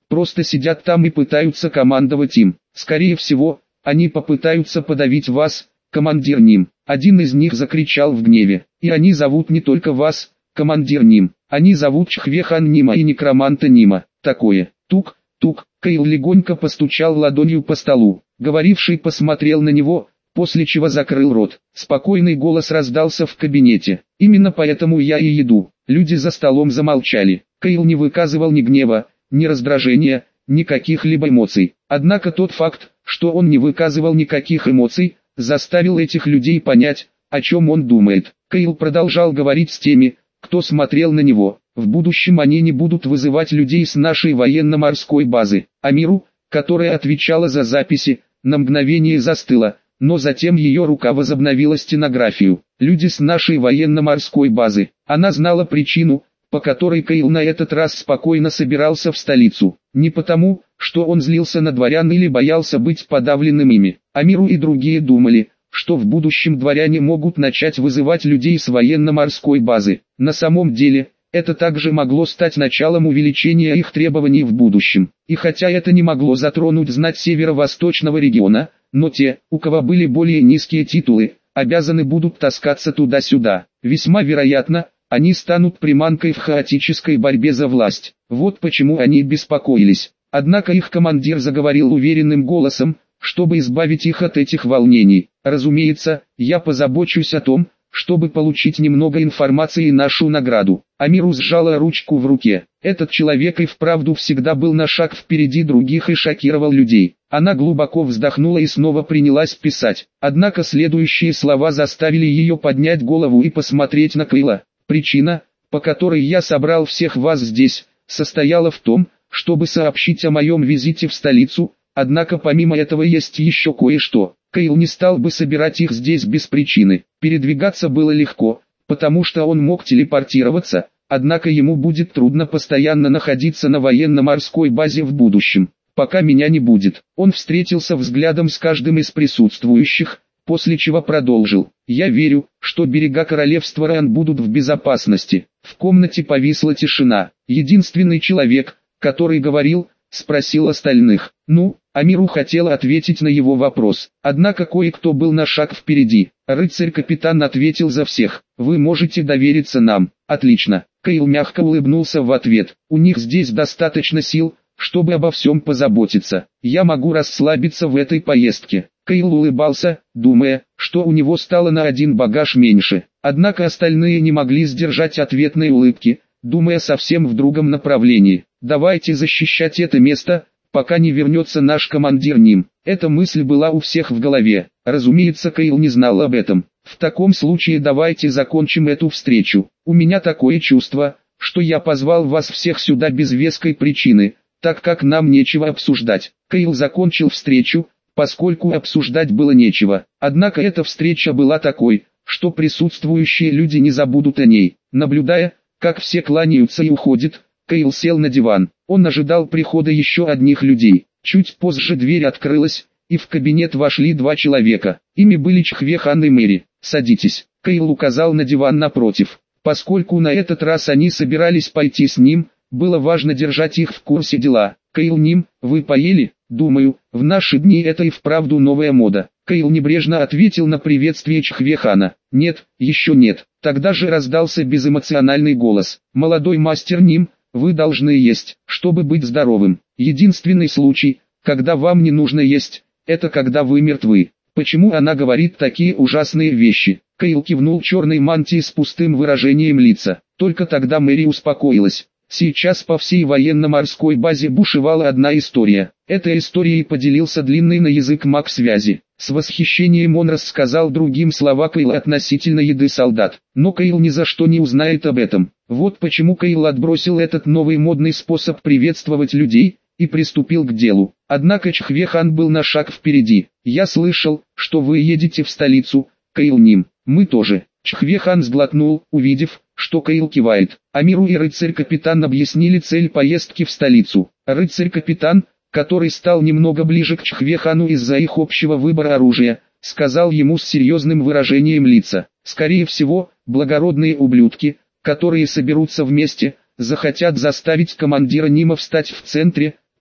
просто сидят там и пытаются командовать им. Скорее всего, они попытаются подавить вас, командир Ним. Один из них закричал в гневе. И они зовут не только вас, командир Ним. Они зовут Чхвехан Нима и некроманта Нима. Такое. Тук, тук. Кейл легонько постучал ладонью по столу. Говоривший посмотрел на него, после чего закрыл рот. Спокойный голос раздался в кабинете. Именно поэтому я и иду. Люди за столом замолчали. Кейл не выказывал ни гнева, ни раздражения, ни каких-либо эмоций. Однако тот факт, что он не выказывал никаких эмоций, заставил этих людей понять, о чем он думает. Кейл продолжал говорить с теми, кто смотрел на него. В будущем они не будут вызывать людей с нашей военно-морской базы. Амиру, которая отвечала за записи, на мгновение застыла, но затем ее рука возобновила стенографию. Люди с нашей военно-морской базы. Она знала причину, по которой Кейл на этот раз спокойно собирался в столицу. Не потому, что он злился на дворян или боялся быть подавленным ими. Амиру и другие думали, что в будущем дворяне могут начать вызывать людей с военно-морской базы. На самом деле, это также могло стать началом увеличения их требований в будущем. И хотя это не могло затронуть знать северо-восточного региона, но те, у кого были более низкие титулы, обязаны будут таскаться туда-сюда. Весьма вероятно, они станут приманкой в хаотической борьбе за власть. Вот почему они беспокоились. Однако их командир заговорил уверенным голосом, чтобы избавить их от этих волнений. Разумеется, я позабочусь о том, чтобы получить немного информации и нашу награду. Амиру сжала ручку в руке. Этот человек и вправду всегда был на шаг впереди других и шокировал людей. Она глубоко вздохнула и снова принялась писать. Однако следующие слова заставили ее поднять голову и посмотреть на Кейла. Причина, по которой я собрал всех вас здесь, состояла в том, чтобы сообщить о моем визите в столицу, однако помимо этого есть еще кое-что. Кейл не стал бы собирать их здесь без причины. Передвигаться было легко, потому что он мог телепортироваться, однако ему будет трудно постоянно находиться на военно-морской базе в будущем, пока меня не будет. Он встретился взглядом с каждым из присутствующих, после чего продолжил. Я верю, что берега королевства Ран будут в безопасности. В комнате повисла тишина. Единственный человек, который говорил, спросил остальных. Ну, Амиру хотела ответить на его вопрос. Однако кое-кто был на шаг впереди. Рыцарь-капитан ответил за всех. Вы можете довериться нам. Отлично. Кейл мягко улыбнулся в ответ. У них здесь достаточно сил, чтобы обо всем позаботиться. Я могу расслабиться в этой поездке. Кейл улыбался, думая, что у него стало на один багаж меньше. Однако остальные не могли сдержать ответной улыбки, думая совсем в другом направлении. Давайте защищать это место, пока не вернется наш командир Ним. Эта мысль была у всех в голове. Разумеется, Кейл не знал об этом. В таком случае давайте закончим эту встречу. У меня такое чувство, что я позвал вас всех сюда без веской причины, так как нам нечего обсуждать. Кейл закончил встречу, поскольку обсуждать было нечего. Однако эта встреча была такой, что присутствующие люди не забудут о ней. Наблюдая, как все кланяются и уходят, Кейл сел на диван. Он ожидал прихода еще одних людей. Чуть позже дверь открылась, и в кабинет вошли два человека. Ими были Чхвехан и Мэри. «Садитесь». Кейл указал на диван напротив. Поскольку на этот раз они собирались пойти с ним, было важно держать их в курсе дела. «Кейл Ним, вы поели?» «Думаю, в наши дни это и вправду новая мода». Кейл небрежно ответил на приветствие Чхвехана. «Нет, еще нет». Тогда же раздался безэмоциональный голос. «Молодой мастер Ним, вы должны есть, чтобы быть здоровым. Единственный случай, когда вам не нужно есть, это когда вы мертвы». Почему она говорит такие ужасные вещи? Кейл кивнул черной мантии с пустым выражением лица. Только тогда Мэри успокоилась. Сейчас по всей военно-морской базе бушевала одна история. Этой историей поделился длинный на язык маг связи. С восхищением он рассказал другим слова Кейла относительно еды солдат. Но Кейл ни за что не узнает об этом. Вот почему Кейл отбросил этот новый модный способ приветствовать людей и приступил к делу. Однако Чхвехан был на шаг впереди. «Я слышал, что вы едете в столицу, Кейл Ним. Мы тоже». Чхвехан сглотнул, увидев, что Кейл кивает. Амиру и рыцарь-капитан объяснили цель поездки в столицу. Рыцарь-капитан, который стал немного ближе к Чхвехану из-за их общего выбора оружия, сказал ему с серьезным выражением лица: «Скорее всего, благородные ублюдки, которые соберутся вместе, захотят заставить командира Нима встать в центре,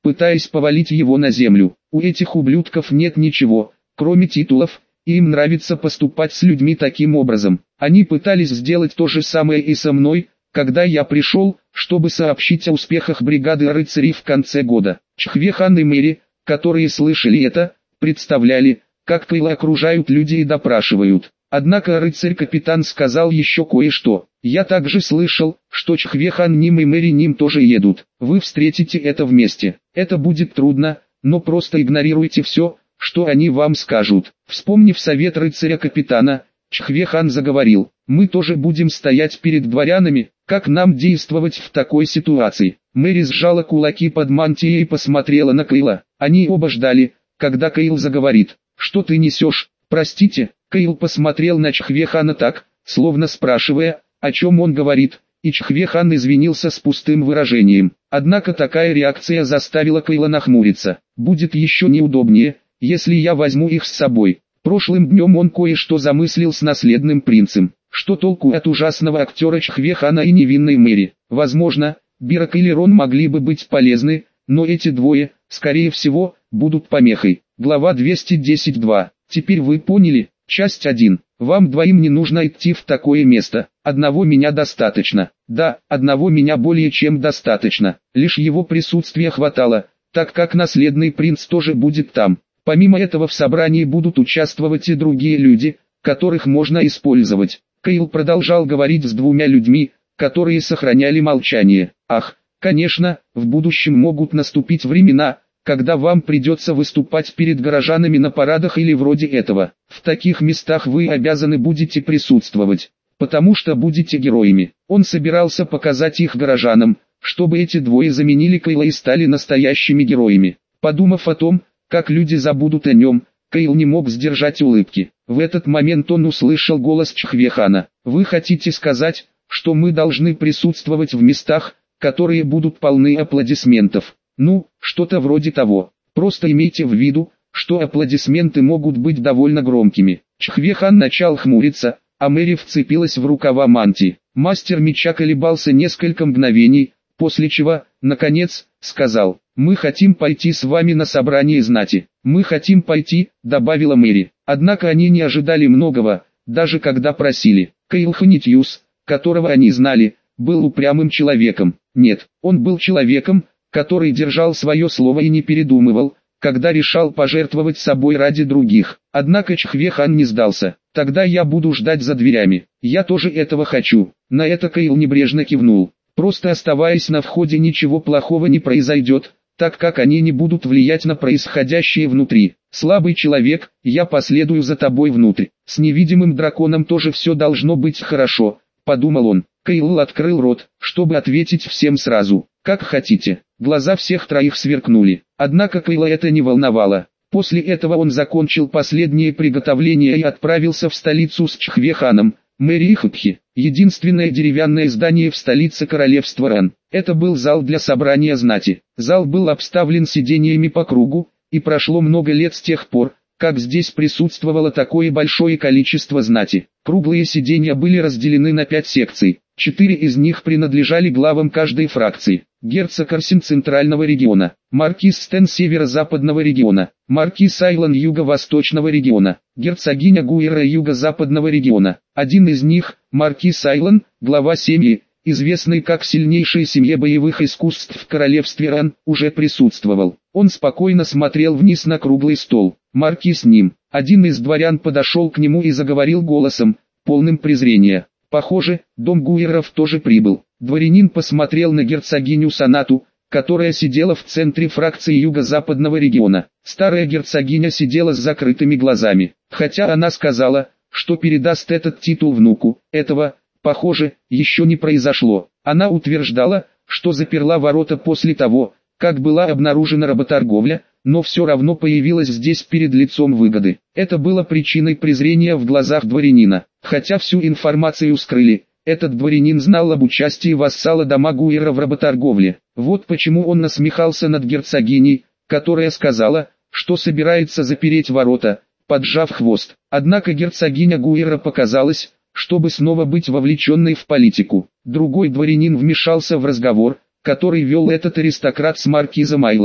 пытаясь повалить его на землю. У этих ублюдков нет ничего, кроме титулов, и им нравится поступать с людьми таким образом. Они пытались сделать то же самое и со мной, когда я пришел, чтобы сообщить о успехах бригады рыцарей в конце года. Чхве-хан и Мэри, которые слышали это, представляли, как Кейла окружают люди и допрашивают. Однако рыцарь-капитан сказал еще кое-что. Я также слышал, что Чхве-хан Ним и Мэри Ним тоже едут. Вы встретите это вместе. Это будет трудно, но просто игнорируйте все, что они вам скажут. Вспомнив совет рыцаря-капитана, Чхве-хан заговорил. Мы тоже будем стоять перед дворянами, как нам действовать в такой ситуации. Мэри сжала кулаки под мантией и посмотрела на Кейла. Они оба ждали, когда Кейл заговорит. Что ты несешь? Простите. Кейл посмотрел на Чхве-хана так, словно спрашивая, о чем он говорит, и Чхве-хан извинился с пустым выражением. Однако такая реакция заставила Кейла нахмуриться. Будет еще неудобнее, если я возьму их с собой. Прошлым днем он кое-что замыслил с наследным принцем. Что толку от ужасного актера Чхве-хана и невинной Мэри? Возможно, Бирок или Рон могли бы быть полезны, но эти двое, скорее всего, будут помехой. Глава двести десять два. Теперь вы поняли? Часть один. Вам двоим не нужно идти в такое место. Одного меня достаточно. Да, одного меня более чем достаточно. Лишь его присутствия хватало, так как наследный принц тоже будет там. Помимо этого в собрании будут участвовать и другие люди, которых можно использовать. Кейл продолжал говорить с двумя людьми, которые сохраняли молчание. Ах, конечно, в будущем могут наступить времена, когда вам придется выступать перед горожанами на парадах или вроде этого. В таких местах вы обязаны будете присутствовать, потому что будете героями. Он собирался показать их горожанам, чтобы эти двое заменили Кейла и стали настоящими героями. Подумав о том, как люди забудут о нем, Кейл не мог сдержать улыбки. В этот момент он услышал голос Чхве-хана. «Вы хотите сказать, что мы должны присутствовать в местах, которые будут полны аплодисментов?» Ну, что-то вроде того. Просто имейте в виду, что аплодисменты могут быть довольно громкими. Чхве-хан начал хмуриться, а Мэри вцепилась в рукава мантии. Мастер меча колебался несколько мгновений, после чего, наконец, сказал: «Мы хотим пойти с вами на собрание знати». «Мы хотим пойти», — добавила Мэри. Однако они не ожидали многого, даже когда просили. Кейл Ханитьюс, которого они знали, был упрямым человеком. Нет, он был человеком, который держал свое слово и не передумывал, когда решал пожертвовать собой ради других. Однако Чхве-хан не сдался. «Тогда я буду ждать за дверями. Я тоже этого хочу». На это Кейл небрежно кивнул. «Просто оставаясь на входе, ничего плохого не произойдет, так как они не будут влиять на происходящее внутри. Слабый человек, я последую за тобой внутрь. С невидимым драконом тоже все должно быть хорошо», — подумал он. Кейл открыл рот, чтобы ответить всем сразу. «Как хотите». Глаза всех троих сверкнули. Однако Кейла это не волновало. После этого он закончил последние приготовления и отправился в столицу с Чхве-ханом, Мэри и Хапхи. Единственное деревянное здание в столице королевства Ран. Это был зал для собрания знати. Зал был обставлен сидениями по кругу, и прошло много лет с тех пор, как здесь присутствовало такое большое количество знати. Круглые сиденья были разделены на пять секций. Четыре из них принадлежали главам каждой фракции. Герцог Арсен Центрального региона, маркиз Стен Северо-Западного региона, маркиз Айлан Юго-Восточного региона, герцогиня Гуэра Юго-Западного региона. Один из них, маркиз Айлан, глава семьи, известный как сильнейшая семья боевых искусств в королевстве Ран, уже присутствовал. Он спокойно смотрел вниз на круглый стол. Маркиз Ним, один из дворян, подошел к нему и заговорил голосом, полным презрения. Похоже, дом Гуэров тоже прибыл. Дворянин посмотрел на герцогиню Санату, которая сидела в центре фракции Юго-Западного региона. Старая герцогиня сидела с закрытыми глазами. Хотя она сказала, что передаст этот титул внуку, этого, похоже, еще не произошло. Она утверждала, что заперла ворота после того, как была обнаружена работорговля, но все равно появилась здесь перед лицом выгоды. Это было причиной презрения в глазах дворянина. Хотя всю информацию скрыли, этот дворянин знал об участии вассала дома Гуэра в работорговле. Вот почему он насмехался над герцогиней, которая сказала, что собирается запереть ворота, поджав хвост. Однако герцогиня Гуэра показалась, чтобы снова быть вовлеченной в политику. Другой дворянин вмешался в разговор, который вел этот аристократ с маркизом Айланом.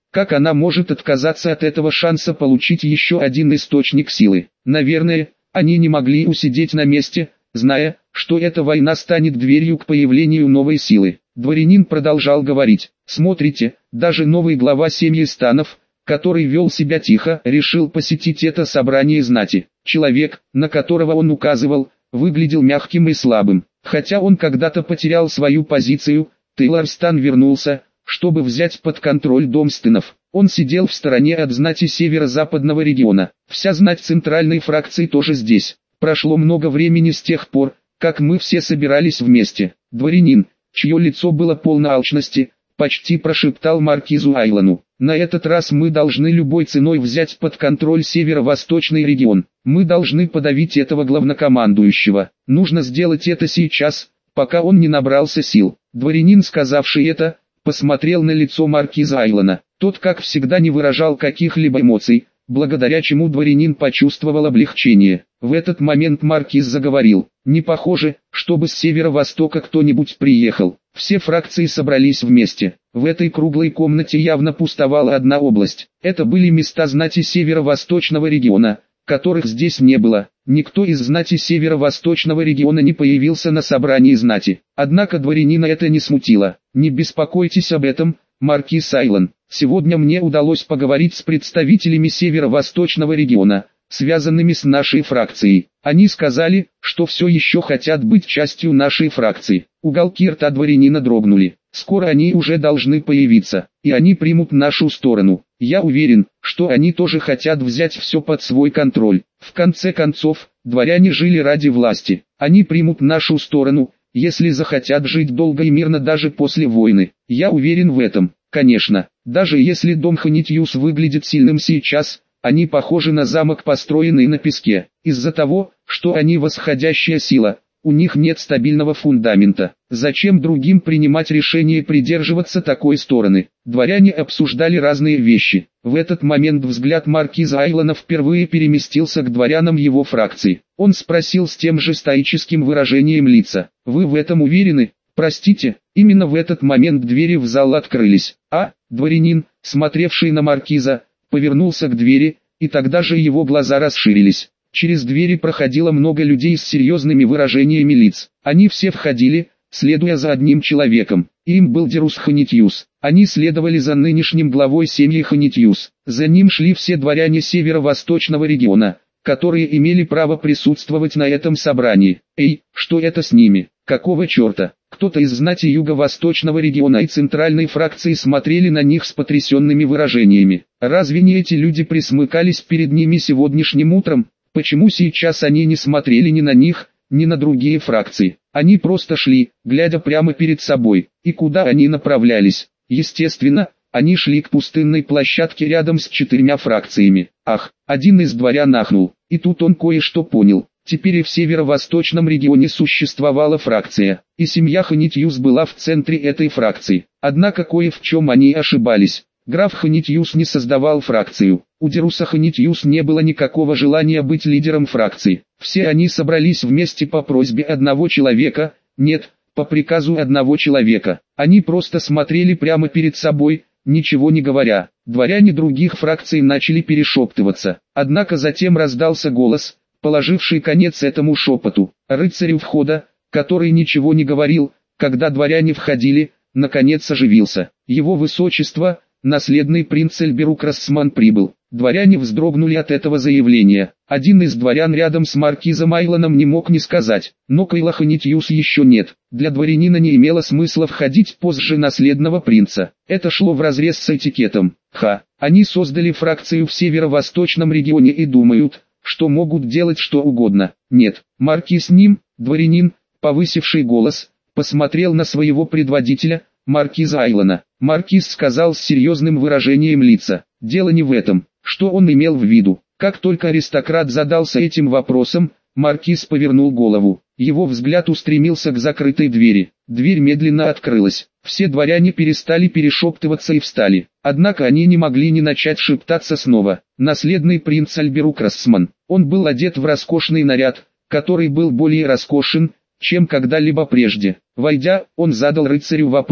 Как она может отказаться от этого шанса получить еще один источник силы? Наверное, они не могли усидеть на месте, зная, что эта война станет дверью к появлению новой силы. Дворянин продолжал говорить: «Смотрите, даже новый глава семьи Станов, который вел себя тихо, решил посетить это собрание знати. Человек, на которого он указывал, выглядел мягким и слабым. Хотя он когда-то потерял свою позицию, Тейлор Стан вернулся, чтобы взять под контроль дом Стэнов. Он сидел в стороне от знати северо-западного региона. Вся знать центральной фракции тоже здесь. Прошло много времени с тех пор, как мы все собирались вместе». Дворянин, чье лицо было полно алчности, почти прошептал маркизу Айлону: «На этот раз мы должны любой ценой взять под контроль северо-восточный регион. Мы должны подавить этого главнокомандующего. Нужно сделать это сейчас, пока он не набрался сил». Дворянин, сказавший это, посмотрел на лицо маркиза Айлона. Тот, как всегда, не выражал каких-либо эмоций, благодаря чему дворянин почувствовал облегчение. В этот момент маркиз заговорил: «Не похоже, чтобы с северо-востока кто-нибудь приехал. Все фракции собрались вместе. В этой круглой комнате явно пустовала одна область. Это были места знати северо-восточного региона, которых здесь не было. Никто из знати северо-восточного региона не появился на собрании знати. Однако дворянина это не смутило. Не беспокойтесь об этом, маркиз Айлон. Сегодня мне удалось поговорить с представителями северо-восточного региона, связанными с нашей фракцией. Они сказали, что все еще хотят быть частью нашей фракции». Уголки рта дворянина дрогнули. «Скоро они уже должны появиться, и они примут нашу сторону. Я уверен, что они тоже хотят взять все под свой контроль. В конце концов, дворяне жили ради власти. Они примут нашу сторону, если захотят жить долго и мирно даже после войны. Я уверен в этом. Конечно, даже если дом Ханитьюс выглядит сильным сейчас, они похожи на замок, построенный на песке. Из-за того, что они восходящая сила, у них нет стабильного фундамента. Зачем другим принимать решение придерживаться такой стороны?» Дворяне обсуждали разные вещи. В этот момент взгляд маркиза Айлона впервые переместился к дворянам его фракции. Он спросил с тем же стоическим выражением лица: «Вы в этом уверены?» «Простите». Именно в этот момент двери в зал открылись. А, дворянин, смотревший на маркиза, повернулся к двери, и тогда же его глаза расширились. Через двери проходило много людей с серьезными выражениями лиц. Они все входили, следуя за одним человеком. Им был Дерус Ханитьюс. Они следовали за нынешним главой семьи Ханитьюс. За ним шли все дворяне северо-восточного региона, которые имели право присутствовать на этом собрании. Эй, что это с ними? Какого черта? Кто-то из знати юго-восточного региона и центральной фракции смотрели на них с потрясенными выражениями. Разве не эти люди присмыкались перед ними сегодняшним утром? Почему сейчас они не смотрели ни на них, ни на другие фракции? Они просто шли, глядя прямо перед собой. И куда они направлялись? Естественно, они шли к пустынной площадке рядом с четырьмя фракциями. Ах, один из дворян ахнул. И тут он кое-что понял. Теперь и в северо-восточном регионе существовала фракция, и семья Ханитьюс была в центре этой фракции. Однако кое в чем они ошибались. Граф Ханитьюс не создавал фракцию. У Деруса Ханитьюс не было никакого желания быть лидером фракции. Все они собрались вместе по просьбе одного человека, нет, по приказу одного человека. Они просто смотрели прямо перед собой, ничего не говоря. Дворяне других фракций начали перешептываться. Однако затем раздался голос, положивший конец этому шепоту. Рыцарь у входа, который ничего не говорил, когда дворяне входили, наконец оживился. Его высочество, наследный принц Эльберук Рассман, прибыл. Дворяне вздрогнули от этого заявления. Один из дворян рядом с маркизом Айлоном не мог не сказать: «Но Кейла Ханитьюс еще нет». Для дворянина не имело смысла входить позже наследного принца. Это шло вразрез с этикетом. Ха, они создали фракцию в северо-восточном регионе и думают, что могут делать что угодно. Нет, маркиз Ним, дворянин, повысивший голос, посмотрел на своего предводителя, маркиза Айлона. Маркиз сказал с серьезным выражением лица: «Дело не в этом». Что он имел в виду? Как только аристократ задался этим вопросом, маркиз повернул голову. Его взгляд устремился к закрытой двери. Дверь медленно открылась. Все дворяне перестали перешептываться и встали. Однако они не могли не начать шептаться снова. Наследный принц Эльберук Рассман. Он был одет в роскошный наряд, который был более роскошен, чем когда-либо прежде. Войдя, он задал рыцарю вопрос: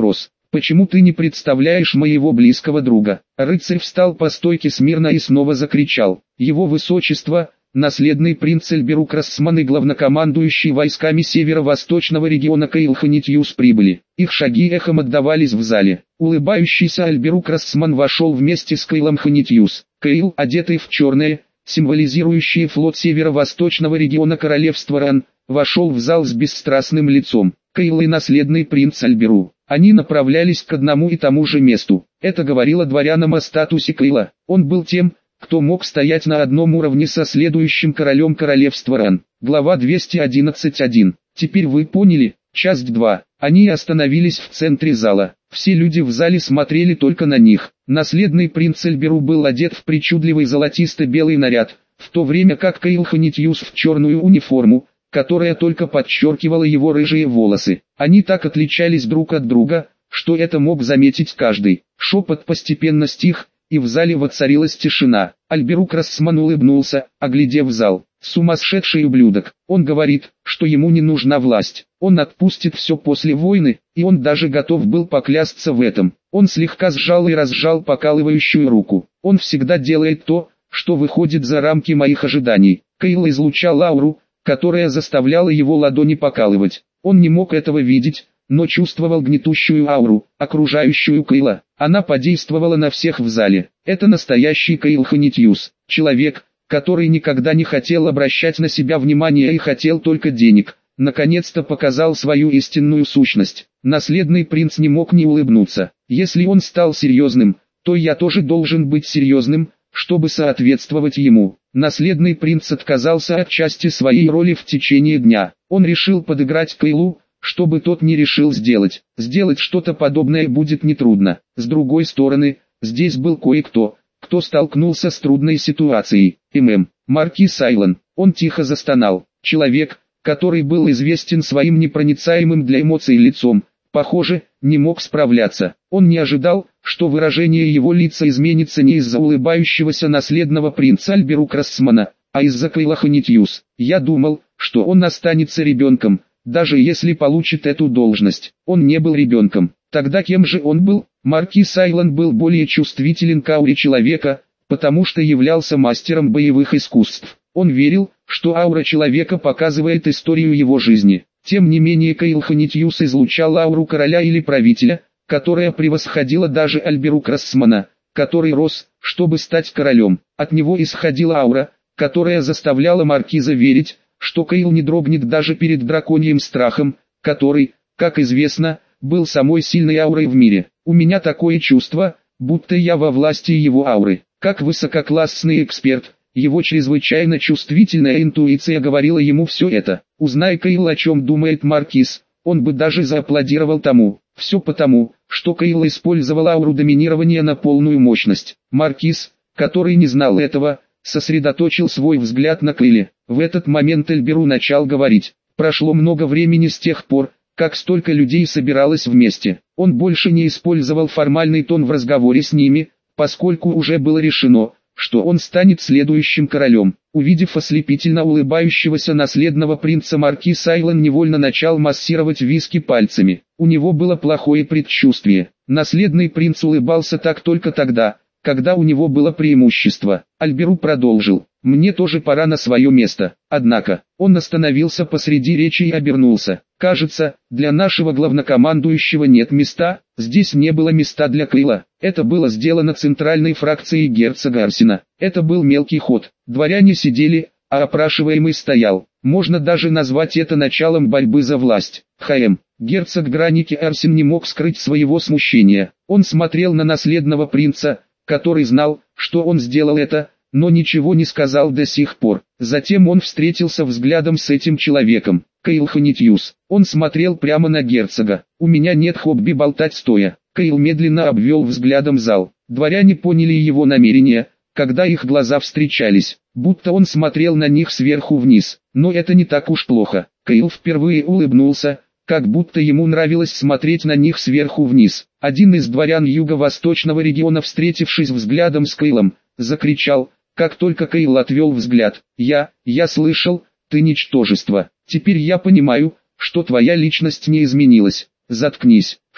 Почему ты не представляешь моего близкого друга? Рыцарь встал по стойке смирно и снова закричал. Его высочество, наследный принц Альберук Рассман и главнокомандующий войсками северо-восточного региона Каил Ханитьюс прибыли. Их шаги эхом отдавались в зале. Улыбающийся Альберук Рассман вошел вместе с Каилом Ханитьюс. Каил, одетый в черное, символизирующее флот северо-восточного региона королевства Ран, вошел в зал с бесстрастным лицом. Каил и наследный принц Альберу. Они направлялись к одному и тому же месту. Это говорило дворянам о статусе Каила. Он был тем, кто мог стоять на одном уровне со следующим королем королевства Ран. Глава двести одиннадцать один. Теперь вы поняли, часть два. Они остановились в центре зала. Все люди в зале смотрели только на них. Наследный принц Альберу был одет в причудливый золотисто-белый наряд, в то время как Каил Ханитьюс в черную униформу, которая только подчеркивала его рыжие волосы. Они так отличались друг от друга, что это мог заметить каждый. Шепот постепенно стих, и в зале воцарилась тишина. Альберук Рассман улыбнулся, оглядев зал. Сумасшедший ублюдок. Он говорит, что ему не нужна власть. Он отпустит все после войны, и он даже готов был поклясться в этом. Он слегка сжал и разжал покалывающую руку. Он всегда делает то, что выходит за рамки моих ожиданий. Каил излучал ауру, которая заставляла его ладони покалывать. Он не мог этого видеть, но чувствовал гнетущую ауру, окружающую Каила. Она подействовала на всех в зале. Это настоящий Каил Ханитьюс, человек, который никогда не хотел обращать на себя внимание и хотел только денег, наконец-то показал свою истинную сущность. Наследный принц не мог не улыбнуться. Если он стал серьезным, то я тоже должен быть серьезным, чтобы соответствовать ему. Наследный принц отказался от части своей роли в течение дня. Он решил подыграть Каилу, чтобы тот не решил сделать. Сделать что-то подобное будет нетрудно. С другой стороны, здесь был кое-кто, кто столкнулся с трудной ситуацией. ММ. Маркиз Айлан. Он тихо застонал. Человек, который был известен своим непроницаемым для эмоций лицом, похоже, не мог справляться. Он не ожидал, что выражение его лица изменится не из-за улыбающегося наследного принца Альберук Рассмана, а из-за Каила Ханитьюс. Я думал, что он останется ребенком, даже если получит эту должность. Он не был ребенком. Тогда кем же он был? Маркиз Айлан был более чувствителен к ауре человека, потому что являлся мастером боевых искусств. Он верил, что аура человека показывает историю его жизни. Тем не менее Каил Ханитьюс излучал ауру короля или правителя, которая превосходила даже Альберук Рассмана, который рос, чтобы стать королем. От него исходила аура, которая заставляла маркиза верить, что Каил не дрогнет даже перед драконьим страхом, который, как известно, был самой сильной аурой в мире. У меня такое чувство, будто я во власти его ауры. Как высококлассный эксперт, его чрезвычайно чувствительная интуиция говорила ему все это. Узнай Каил, о чем думает маркиз, он бы даже зааплодировал тому. Все потому, что Каил использовал ауру доминирования на полную мощность. Маркиз, который не знал этого, сосредоточил свой взгляд на Каиле. В этот момент Альберу начал говорить. Прошло много времени с тех пор, как столько людей собиралось вместе. Он больше не использовал формальный тон в разговоре с ними, поскольку уже было решено, что он станет следующим королем. Увидев ослепительно улыбающегося наследного принца, маркиз Айлан невольно начал массировать виски пальцами. У него было плохое предчувствие. Наследный принц улыбался так только тогда, когда у него было преимущество. Альберу продолжил. «Мне тоже пора на свое место». Однако, он остановился посреди речи и обернулся. «Кажется, для нашего главнокомандующего нет места». Здесь не было места для Каила. Это было сделано центральной фракцией герцога Арсена. Это был мелкий ход. Дворяне сидели, а опрашиваемый стоял. Можно даже назвать это началом борьбы за власть. ХМ. Герцог Граники Арсен не мог скрыть своего смущения. Он смотрел на наследного принца, который знал, что он сделал это, но ничего не сказал до сих пор. Затем он встретился взглядом с этим человеком. Каил Ханитьюс. Он смотрел прямо на герцога. «У меня нет хобби болтать стоя». Каил медленно обвел взглядом зал. Дворяне поняли его намерения, когда их глаза встречались, будто он смотрел на них сверху вниз. Но это не так уж плохо. Каил впервые улыбнулся, как будто ему нравилось смотреть на них сверху вниз. Один из дворян юго-восточного региона, встретившись взглядом с Каилом, закричал, как только Каил отвел взгляд: «Я, я слышал, ты ничтожество. Теперь я понимаю, что твоя личность не изменилась». «Заткнись». «Что?»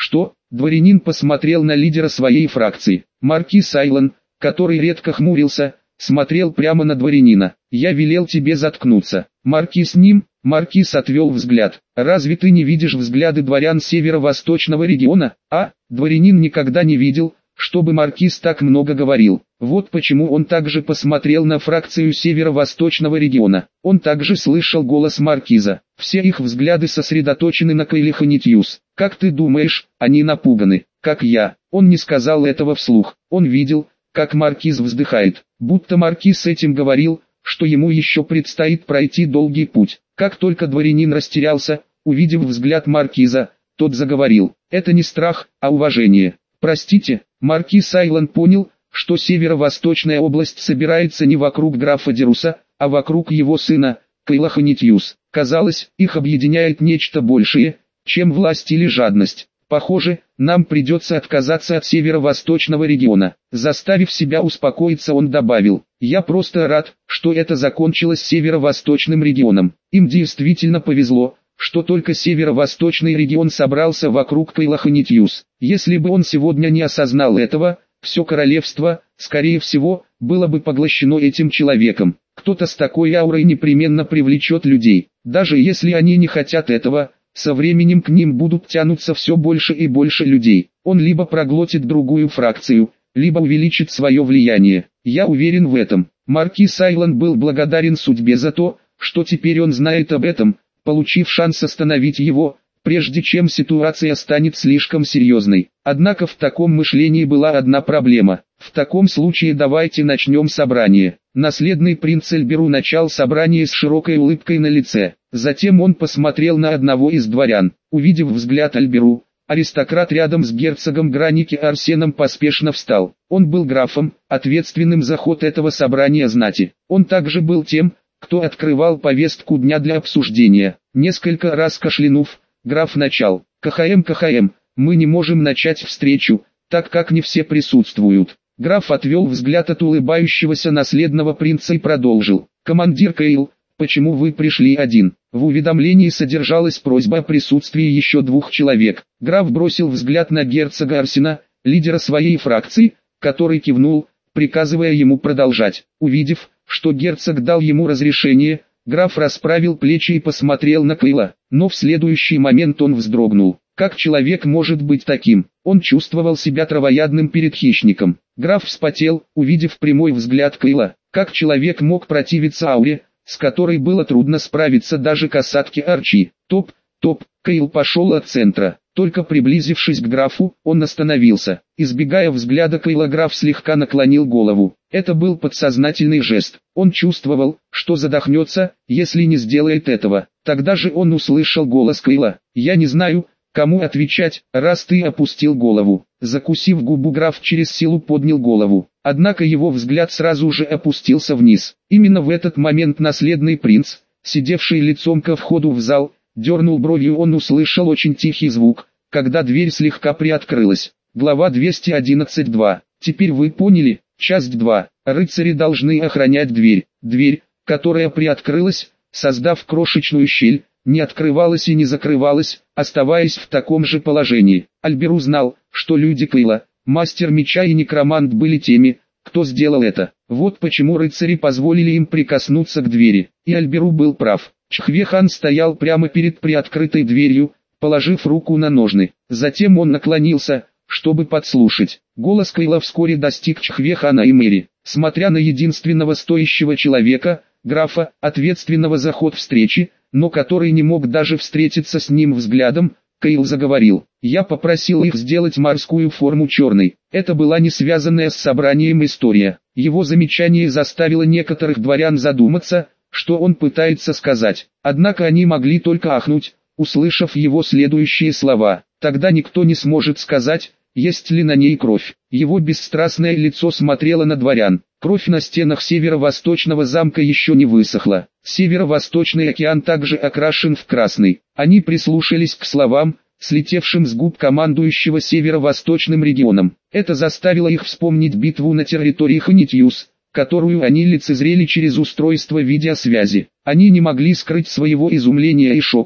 Дворянин посмотрел на лидера своей фракции. Маркиз Айлан, который редко хмурился, смотрел прямо на дворянина. «Я велел тебе заткнуться». Маркиз Ним, Маркиз отвел взгляд. «Разве ты не видишь взгляды дворян северо-восточного региона, а?» Дворянин никогда не видел, чтобы Маркиз так много говорил. Вот почему он также посмотрел на фракцию северо-восточного региона. Он также слышал голос Маркиза. Все их взгляды сосредоточены на Кайле Ханитьюс. «Как ты думаешь, они напуганы, как я?» Он не сказал этого вслух. Он видел, как Маркиз вздыхает, будто Маркиз этим говорил, что ему еще предстоит пройти долгий путь. Как только дворянин растерялся, увидев взгляд Маркиза, тот заговорил. «Это не страх, а уважение». «Простите», Маркиз Айлан понял, что северо-восточная область собирается не вокруг графа Деруса, а вокруг его сына, Кайла Ханитьюс. Казалось, их объединяет нечто большее, чем власть или жадность. «Похоже, нам придется отказаться от северо-восточного региона». Заставив себя успокоиться, он добавил: «Я просто рад, что это закончилось северо-восточным регионом. Им действительно повезло, что только северо-восточный регион собрался вокруг Кайла Ханитьюс. Если бы он сегодня не осознал этого, все королевство, скорее всего, было бы поглощено этим человеком. Кто-то с такой аурой непременно привлечет людей, даже если они не хотят этого». Со временем к ним будут тянуться все больше и больше людей. Он либо проглотит другую фракцию, либо увеличит свое влияние. Я уверен в этом. Маркиз Айлан был благодарен судьбе за то, что теперь он знает об этом, получив шанс остановить его, прежде чем ситуация станет слишком серьезной. Однако в таком мышлении была одна проблема. В таком случае давайте начнем собрание. Наследный принц Альберу начал собрание с широкой улыбкой на лице. Затем он посмотрел на одного из дворян. Увидев взгляд Альберу, аристократ рядом с герцогом Граники Арсеном поспешно встал. Он был графом, ответственным за ход этого собрания знати. Он также был тем, кто открывал повестку дня для обсуждения. Несколько раз кашлянув, граф начал: «КХМ, КХМ, мы не можем начать встречу, так как не все присутствуют». Граф отвел взгляд от улыбающегося наследного принца и продолжил: «Командир Кейл, почему вы пришли один?» В уведомлении содержалась просьба о присутствии еще двух человек. Граф бросил взгляд на герцога Арсена, лидера своей фракции, который кивнул, приказывая ему продолжать. Увидев, что герцог дал ему разрешение, граф расправил плечи и посмотрел на Кейла, но в следующий момент он вздрогнул. Как человек может быть таким? Он чувствовал себя травоядным перед хищником. Граф вспотел, увидев прямой взгляд Кейла. Как человек мог противиться ауре, с которой было трудно справиться даже касатке Арчи? Топ, топ, Кейл пошел от центра. Только приблизившись к графу, он остановился. Избегая взгляда Кейла, граф слегка наклонил голову. Это был подсознательный жест. Он чувствовал, что задохнется, если не сделает этого. Тогда же он услышал голос Кейла. «Я не знаю, кому отвечать, раз ты опустил голову». Закусив губу, граф через силу поднял голову. Однако его взгляд сразу же опустился вниз. Именно в этот момент наследный принц, сидевший лицом ко входу в зал, дернул бровью. Он услышал очень тихий звук, когда дверь слегка приоткрылась. Глава двести одиннадцать два. Теперь вы поняли, часть два. Рыцари должны охранять дверь. Дверь, которая приоткрылась, создав крошечную щель, не открывалась и не закрывалась, оставаясь в таком же положении. Альберу знал, что люди Кейла, мастер меча и некромант, были теми, кто сделал это. Вот почему рыцари позволили им прикоснуться к двери. И Альберу был прав. Чхвехан стоял прямо перед приоткрытой дверью, положив руку на ножны. Затем он наклонился, чтобы подслушать. Голос Кейла вскоре достиг Чхвехана и Мэри. Смотря на единственного стоящего человека, графа, ответственного за ход встречи, но который не мог даже встретиться с ним взглядом, Кейл заговорил: «Я попросил их сделать морскую форму черной». Это была не связанная с собранием история. Его замечание заставило некоторых дворян задуматься, что он пытается сказать. Однако они могли только ахнуть, услышав его следующие слова. Тогда никто не сможет сказать, есть ли на ней кровь. Его бесстрастное лицо смотрело на дворян. Кровь на стенах северо-восточного замка еще не высохла. Северо-восточный океан также окрашен в красный. Они прислушались к словам, слетевшим с губ командующего северо-восточным регионом. Это заставило их вспомнить битву на территории Ханитьюс, которую они лицезрели через устройство видеосвязи. Они не могли скрыть своего изумления и шока,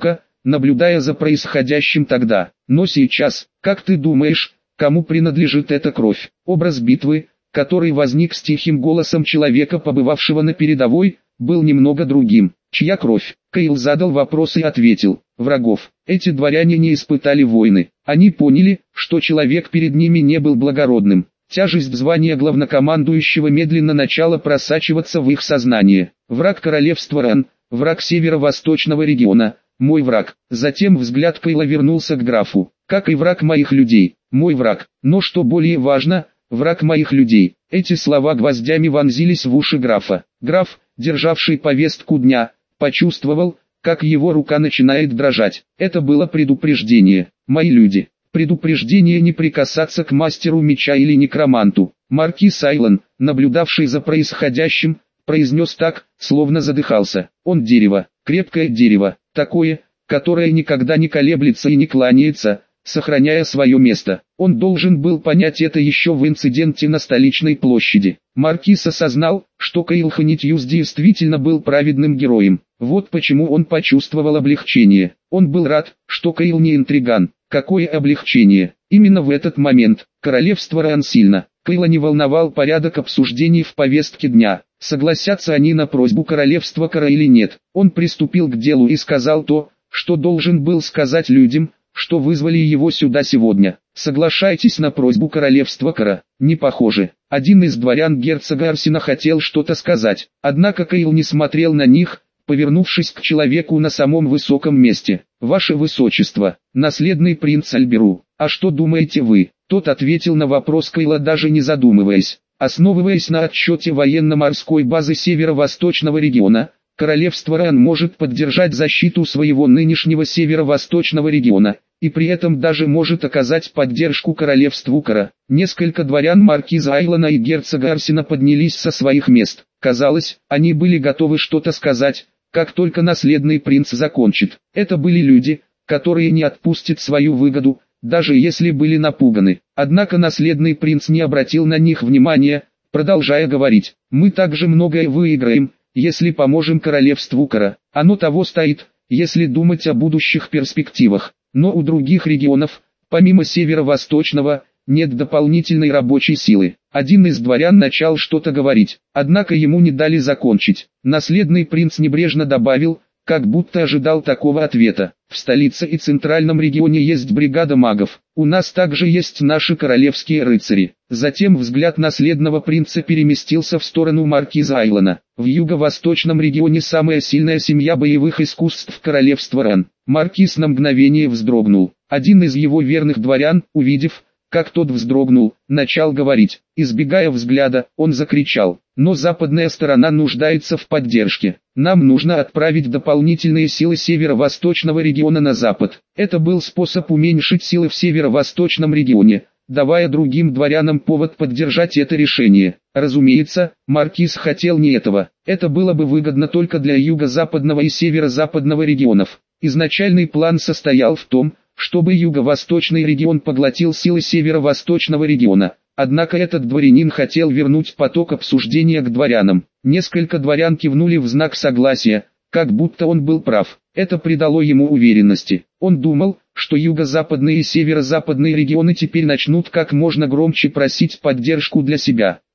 наблюдая за происходящим тогда. Но сейчас, как ты думаешь, кому принадлежит эта кровь? Образ битвы, который возник с тихим голосом человека, побывавшего на передовой, был немного другим. Чья кровь? Кейл задал вопрос и ответил: врагов. Эти дворяне не испытали войны. Они поняли, что человек перед ними не был благородным. Тяжесть звания главнокомандующего медленно начала просачиваться в их сознание. Враг королевства Ран, враг северо-восточного региона, мой враг. Затем взгляд Кейла вернулся к графу. Как и враг моих людей, мой враг. Но что более важно, враг моих людей. Эти слова гвоздями вонзились в уши графа. Граф, державший повестку дня, почувствовал, как его рука начинает дрожать. Это было предупреждение. Мои люди. Предупреждение не прикасаться к мастеру меча или некроманту. Маркиз Айлан, наблюдавший за происходящим, произнес так, словно задыхался. Он дерево, крепкое дерево, такое, которое никогда не колеблется и не кланяется, сохраняя свое место. Он должен был понять это еще в инциденте на столичной площади. Маркиз осознал, что Кейл Ханитьюс действительно был праведным героем. Вот почему он почувствовал облегчение. Он был рад, что Кейл не интриган. Какое облегчение! Именно в этот момент королевство Ран сильно. Кейла не волновал порядок обсуждений в повестке дня. Согласятся они на просьбу королевства Кара или нет. Он приступил к делу и сказал то, что должен был сказать людям, что вызвали его сюда сегодня. Соглашайтесь на просьбу королевства Кара. Не похоже. Один из дворян герцога Арсена хотел что-то сказать. Однако Кейл не смотрел на них, повернувшись к человеку на самом высоком месте. «Ваше Высочество, наследный принц Альберу, а что думаете вы?» Тот ответил на вопрос Кейла, даже не задумываясь. Основываясь на отчете военно-морской базы северо-восточного региона, королевство Ран может поддержать защиту своего нынешнего северо-восточного региона, и при этом даже может оказать поддержку королевству Кара. Несколько дворян маркиза Айлана и герцога Арсена поднялись со своих мест. Казалось, они были готовы что-то сказать, как только наследный принц закончит. Это были люди, которые не отпустят свою выгоду, даже если были напуганы. Однако наследный принц не обратил на них внимания, продолжая говорить: «Мы также многое выиграем, если поможем королевству Кара. Оно того стоит, если думать о будущих перспективах. Но у других регионов, помимо северо-восточного, нет дополнительной рабочей силы». Один из дворян начал что-то говорить, однако ему не дали закончить. Наследный принц небрежно добавил, как будто ожидал такого ответа: «В столице и центральном регионе есть бригада магов. У нас также есть наши королевские рыцари». Затем взгляд наследного принца переместился в сторону маркиза Айлана. «В юго-восточном регионе самая сильная семья боевых искусств королевства Ран». Маркиз на мгновение вздрогнул. Один из его верных дворян, увидев, как тот вздрогнул, начал говорить. Избегая взгляда, он закричал: «Но западная сторона нуждается в поддержке. Нам нужно отправить дополнительные силы северо-восточного региона на запад». Это был способ уменьшить силы в северо-восточном регионе, давая другим дворянам повод поддержать это решение. Разумеется, маркиз хотел не этого. Это было бы выгодно только для юго-западного и северо-западного регионов. Изначальный план состоял в том, чтобы юго-восточный регион поглотил силы северо-восточного региона. Однако этот дворянин хотел вернуть поток обсуждения к дворянам. Несколько дворян кивнули в знак согласия, как будто он был прав. Это придало ему уверенности. Он думал, что юго-западные и северо-западные регионы теперь начнут как можно громче просить поддержку для себя.